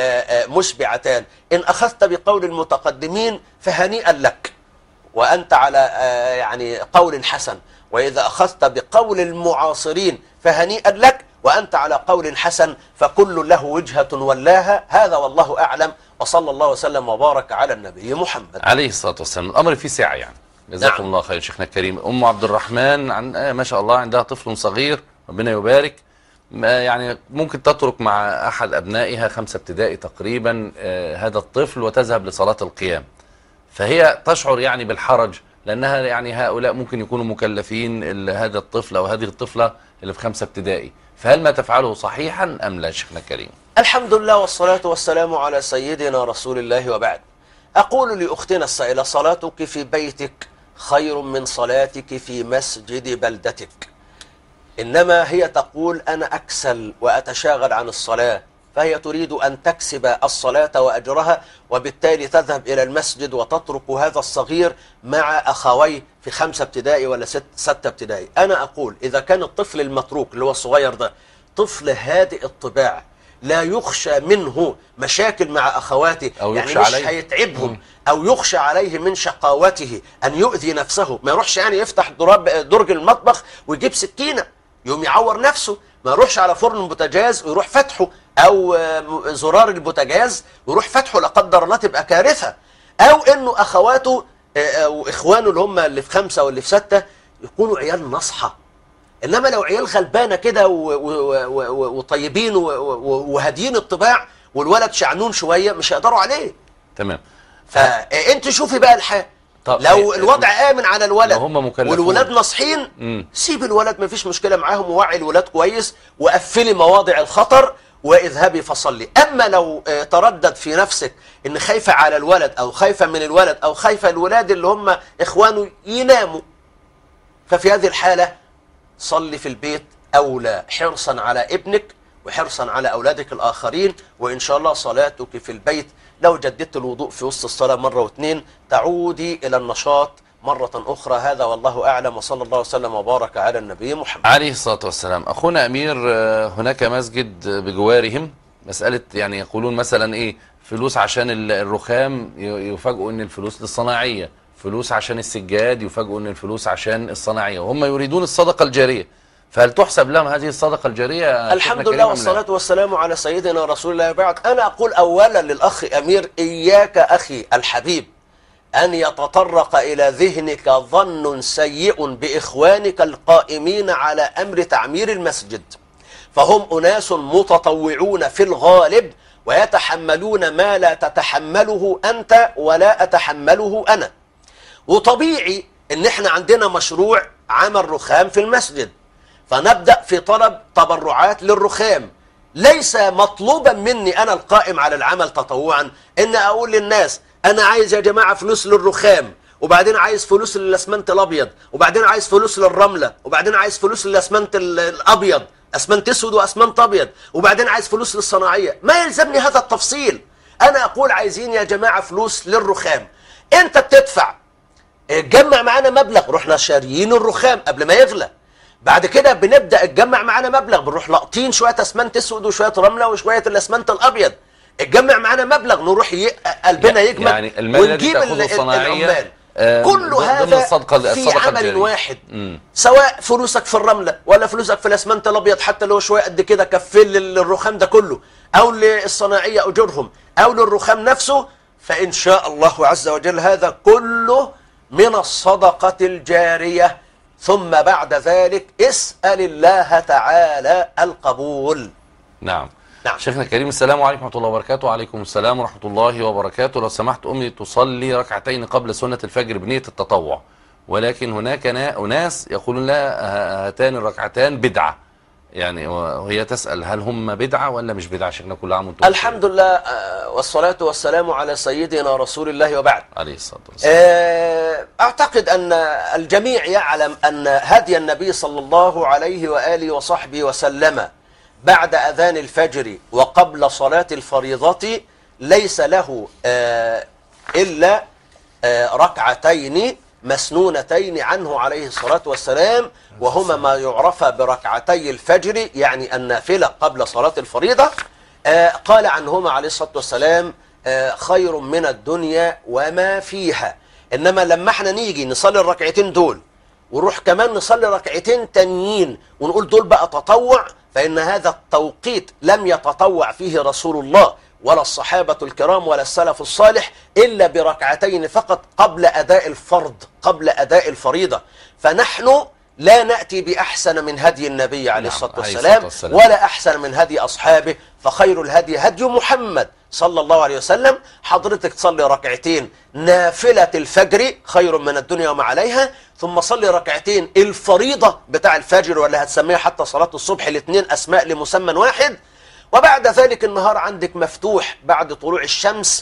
مشبعتان. إن أخذت بقول المتقدمين فهنيئا لك وأنت على يعني قول حسن، وإذا أخذت بقول المعاصرين فهنيئا لك وأنت على قول حسن، فكل له وجهة ولاها. هذا والله أعلم، وصلى الله وسلم وبارك على النبي محمد عليه الصلاة والسلام. الأمر فيه سعة يعني. جزاكم الله خير شيخنا الكريم. أم عبد الرحمن ما شاء الله عندها طفل صغير، ربنا يبارك، يعني ممكن تترك مع أحد أبنائها 5 ابتدائي تقريبا هذا الطفل وتذهب لصلاة القيام، فهي تشعر يعني بالحرج لأنها يعني هؤلاء ممكن يكونوا مكلفين هذا الطفل أو هذه الطفلة اللي في 5 ابتدائي. فهل ما تفعله صحيحا أم لا شيخنا الكريم؟ الحمد لله والصلاة والسلام على سيدنا رسول الله وبعد. أقول لأختنا السائلة صلاتك في بيتك خير من صلاتك في مسجد بلدتك. إنما هي تقول أنا أكسل وأتشاغل عن الصلاة، فهي تريد أن تكسب الصلاة وأجرها، وبالتالي تذهب إلى المسجد وتترك هذا الصغير مع أخويه في 5 ابتدائي ولا 6 ابتدائي. أنا أقول إذا كان الطفل المتروك اللي هو الصغير ده طفل هادئ الطباع لا يخشى منه مشاكل مع أخواته، أو يعني يخشى مش عليه هيتعبهم أو يخشى عليه من شقاوته أن يؤذي نفسه، ما يروحش يعني يفتح درج المطبخ ويجيب سكينة يوم يعور نفسه، ما يروحش على فرن البوتاجاز ويروح فتحه، أو زرار البوتاجاز ويروح فتحه لا قدر الله تبقى كارثة، أو إنه أخواته واخوانه اللي هم اللي في 5 واللي في 6 يكونوا عيال نصحة. انما لو عيال غلبانه كده وطيبين وهاديين الطباع والولد شعنون شويه مش هيقدروا عليه. تمام. فانت شوفي بقى الحال، لو الوضع امن على الولد والولاد ناصحين سيب الولد ما فيش مشكله معاهم، ووعي الولاد كويس وقفلي مواضع الخطر واذهبي فصلي. اما لو تردد في نفسك ان خايفه على الولد او خايفه من الولد او خايفه الولاد اللي هم اخوانه يناموا، ففي هذه الحاله صلي في البيت أولى، حرصا على ابنك وحرصا على أولادك الآخرين. وإن شاء الله صلاتك في البيت لو جددت الوضوء في وسط الصلاة مرة واثنين تعودي إلى النشاط مرة أخرى. هذا والله أعلم، وصلى الله وسلم وبارك على النبي محمد عليه الصلاة والسلام. أخونا أمير، هناك مسجد بجوارهم، مسألة يعني يقولون مثلا إيه، فلوس عشان الرخام يفاجئوا إن الفلوس للصناعية، فلوس عشان السجاد يفاجئوا ان الفلوس عشان الصناعيه، وهم يريدون الصدقه الجاريه، فهل تحسب لهم هذه الصدقه الجاريه؟ الحمد لله والصلاه والسلام على سيدنا رسول الله. بعد انا اقول اولا للاخ امير، اياك اخي الحبيب ان يتطرق الى ذهنك ظن سيء باخوانك القائمين على امر تعمير المسجد، فهم اناس متطوعون في الغالب ويتحملون ما لا تتحمله انت ولا اتحمله انا. وطبيعي ان احنا عندنا مشروع عمل رخام في المسجد، فنبدأ في طلب تبرعات للرخام. ليس مطلوبا مني انا القائم على العمل تطوعا ان اقول للناس انا عايز يا جماعة فلوس للرخام، وبعدين عايز فلوس للاسمنت الابيض، وبعدين عايز فلوس للرملة، وبعدين عايز فلوس للاسمنت الابيض، اسمنت اسود واسمنت ابيض، وبعدين عايز فلوس للصناعية. ما يلزمني هذا التفصيل. انا اقول عايزين يا جماعة فلوس للرخام، انت بتدفع، اتجمع معانا مبلغ، رحنا شاريين الرخام قبل ما يغلى، بعد كده بنبدا اتجمع معانا مبلغ، بنروح لاقطين شويه اسمنت اسود وشويه رمله وشويه الاسمنت الابيض، اتجمع معانا مبلغ نروح قلبنا يجمد يعني ونجيب العمال. كل هذا في عمل واحد، سواء فلوسك في الرمله ولا فلوسك في الاسمنت الابيض حتى لو شويه قد كده كفين للرخام ده كله، او للصناعيه اجورهم، او للرخام نفسه، فان شاء الله عز وجل هذا كله من الصدقة الجارية. ثم بعد ذلك اسأل الله تعالى القبول. نعم. شيخنا الكريم، السلام عليكم ورحمة الله وبركاته. وعليكم السلام ورحمة الله وبركاته. لو سمحت أمي تصلي ركعتين قبل سنة الفجر بنية التطوع، ولكن هناك أناس يقولون لا هاتان الركعتان بدعة، يعني وهي تسأل هل هم بدعة ولا مش بدعة؟ شيخنا كل عام وانتم الحمد لله والصلاة والسلام على سيدنا رسول الله وبعد. عليه الصلاة والسلام. أعتقد أن الجميع يعلم أن هدي النبي صلى الله عليه وآله وصحبه وسلم بعد أذان الفجر وقبل صلاة الفريضة ليس له إلا ركعتين مسنونتين عنه عليه الصلاة والسلام، وهما ما يعرف بركعتي الفجر، يعني النافلة قبل صلاة الفريضة. قال عنهما عليه الصلاة والسلام خير من الدنيا وما فيها. إنما لما احنا نيجي نصلي الركعتين دول ونروح كمان نصلي ركعتين تانيين ونقول دول بقى تطوع، فإن هذا التوقيت لم يتطوع فيه رسول الله ولا الصحابة الكرام ولا السلف الصالح إلا بركعتين فقط قبل أداء الفرض، قبل أداء الفريضة. فنحن لا نأتي بأحسن من هدي النبي عليه الصلاة والسلام ولا أحسن من هدي أصحابه، فخير الهدي هدي محمد صلى الله عليه وسلم. حضرتك تصلي ركعتين نافلة الفجر خير من الدنيا وما عليها، ثم صلي ركعتين الفريضة بتاع الفجر ولا هتسميها حتى صلاة الصبح، الاثنين أسماء لمسمى واحد. وبعد ذلك النهار عندك مفتوح بعد طلوع الشمس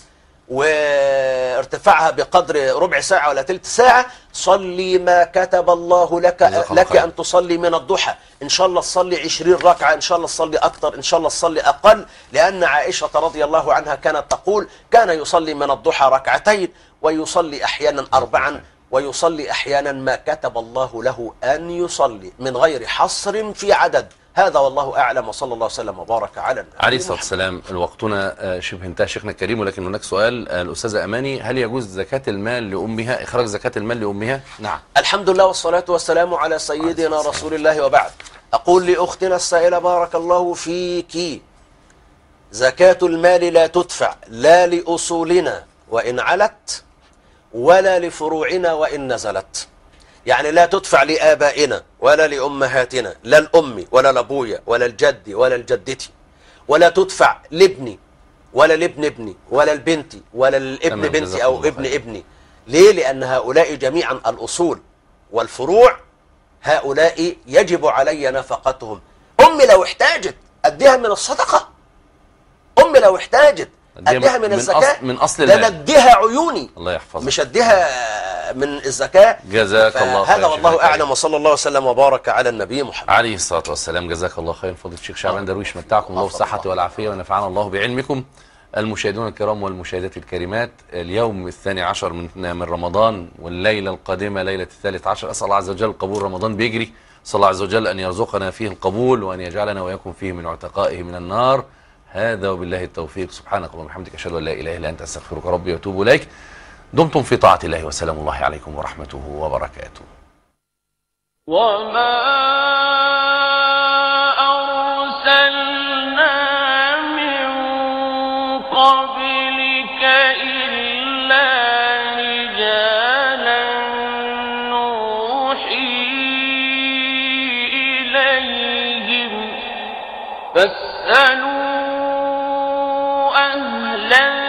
وارتفاعها بقدر ربع ساعة ولا تلت ساعة، صلي ما كتب الله لك أن تصلي من الضحى. إن شاء الله تصلي 20 ركعة، إن شاء الله تصلي أكثر، إن شاء الله تصلي أقل، لأن عائشة رضي الله عنها كانت تقول كان يصلي من الضحى ركعتين ويصلي أحيانا 4 ويصلي أحيانا ما كتب الله له أن يصلي من غير حصر في عدد. هذا والله أعلم، وصلى الله وسلم وبارك على النبي عليه الصلاة والسلام. الوقتنا شبه انتهى شيخنا الكريم، ولكن هناك سؤال الأستاذة أماني، هل يجوز زكاة المال لأمها، إخراج زكاة المال لأمها؟ نعم. الحمد لله والصلاة والسلام على سيدنا رسول الله وبعد. أقول لأختنا السائلة بارك الله فيك، زكاة المال لا تدفع لا لأصولنا وإن علت ولا لفروعنا وإن نزلت. يعني لا تدفع لآبائنا ولا لأمهاتنا، لا لأمي ولا لأبويا ولا لجدي ولا لجدتي، ولا تدفع لابني ولا لابن ابني ولا لبنتي ولا لابن بنتي أو ابن ابني. ليه؟ لأن هؤلاء جميعا الأصول والفروع، هؤلاء يجب علي نفقتهم. أمي لو احتاجت أديها من الصدقة، أمي لو احتاجت أديها من الزكاة، من أصل ده نديها عيوني، الله يحفظك، مش أديها من الزكاة. جزاك الله خير. هذا والله أعلم، وصلى الله وسلم وبارك على النبي محمد عليه الصلاة والسلام. جزاك الله خير فضيلة الشيخ شعبان درويش، متعكم الله بالصحة والعافية ونفعنا الله بعلمكم. المشاهدون الكرام والمشاهدات الكريمات، اليوم 12 من رمضان، والليلة القادمة ليلة 13. أسأل الله عز وجل قبول رمضان بيجري، أسأل الله عز وجل أن يرزقنا فيه القبول وأن يجعلنا وإياكم فيه من عتقائه من النار. هذا وبالله التوفيق. سبحانك اللهم وبحمدك، أشهد أن لا إله إلا أنت، أستغفرك ربي وأتوب إليك. دمتم في طاعة الله، وسلام الله عليكم ورحمته وبركاته. وما أرسلنا من قبلك إلا رجالا نوحي إليهم فاسألوا أهل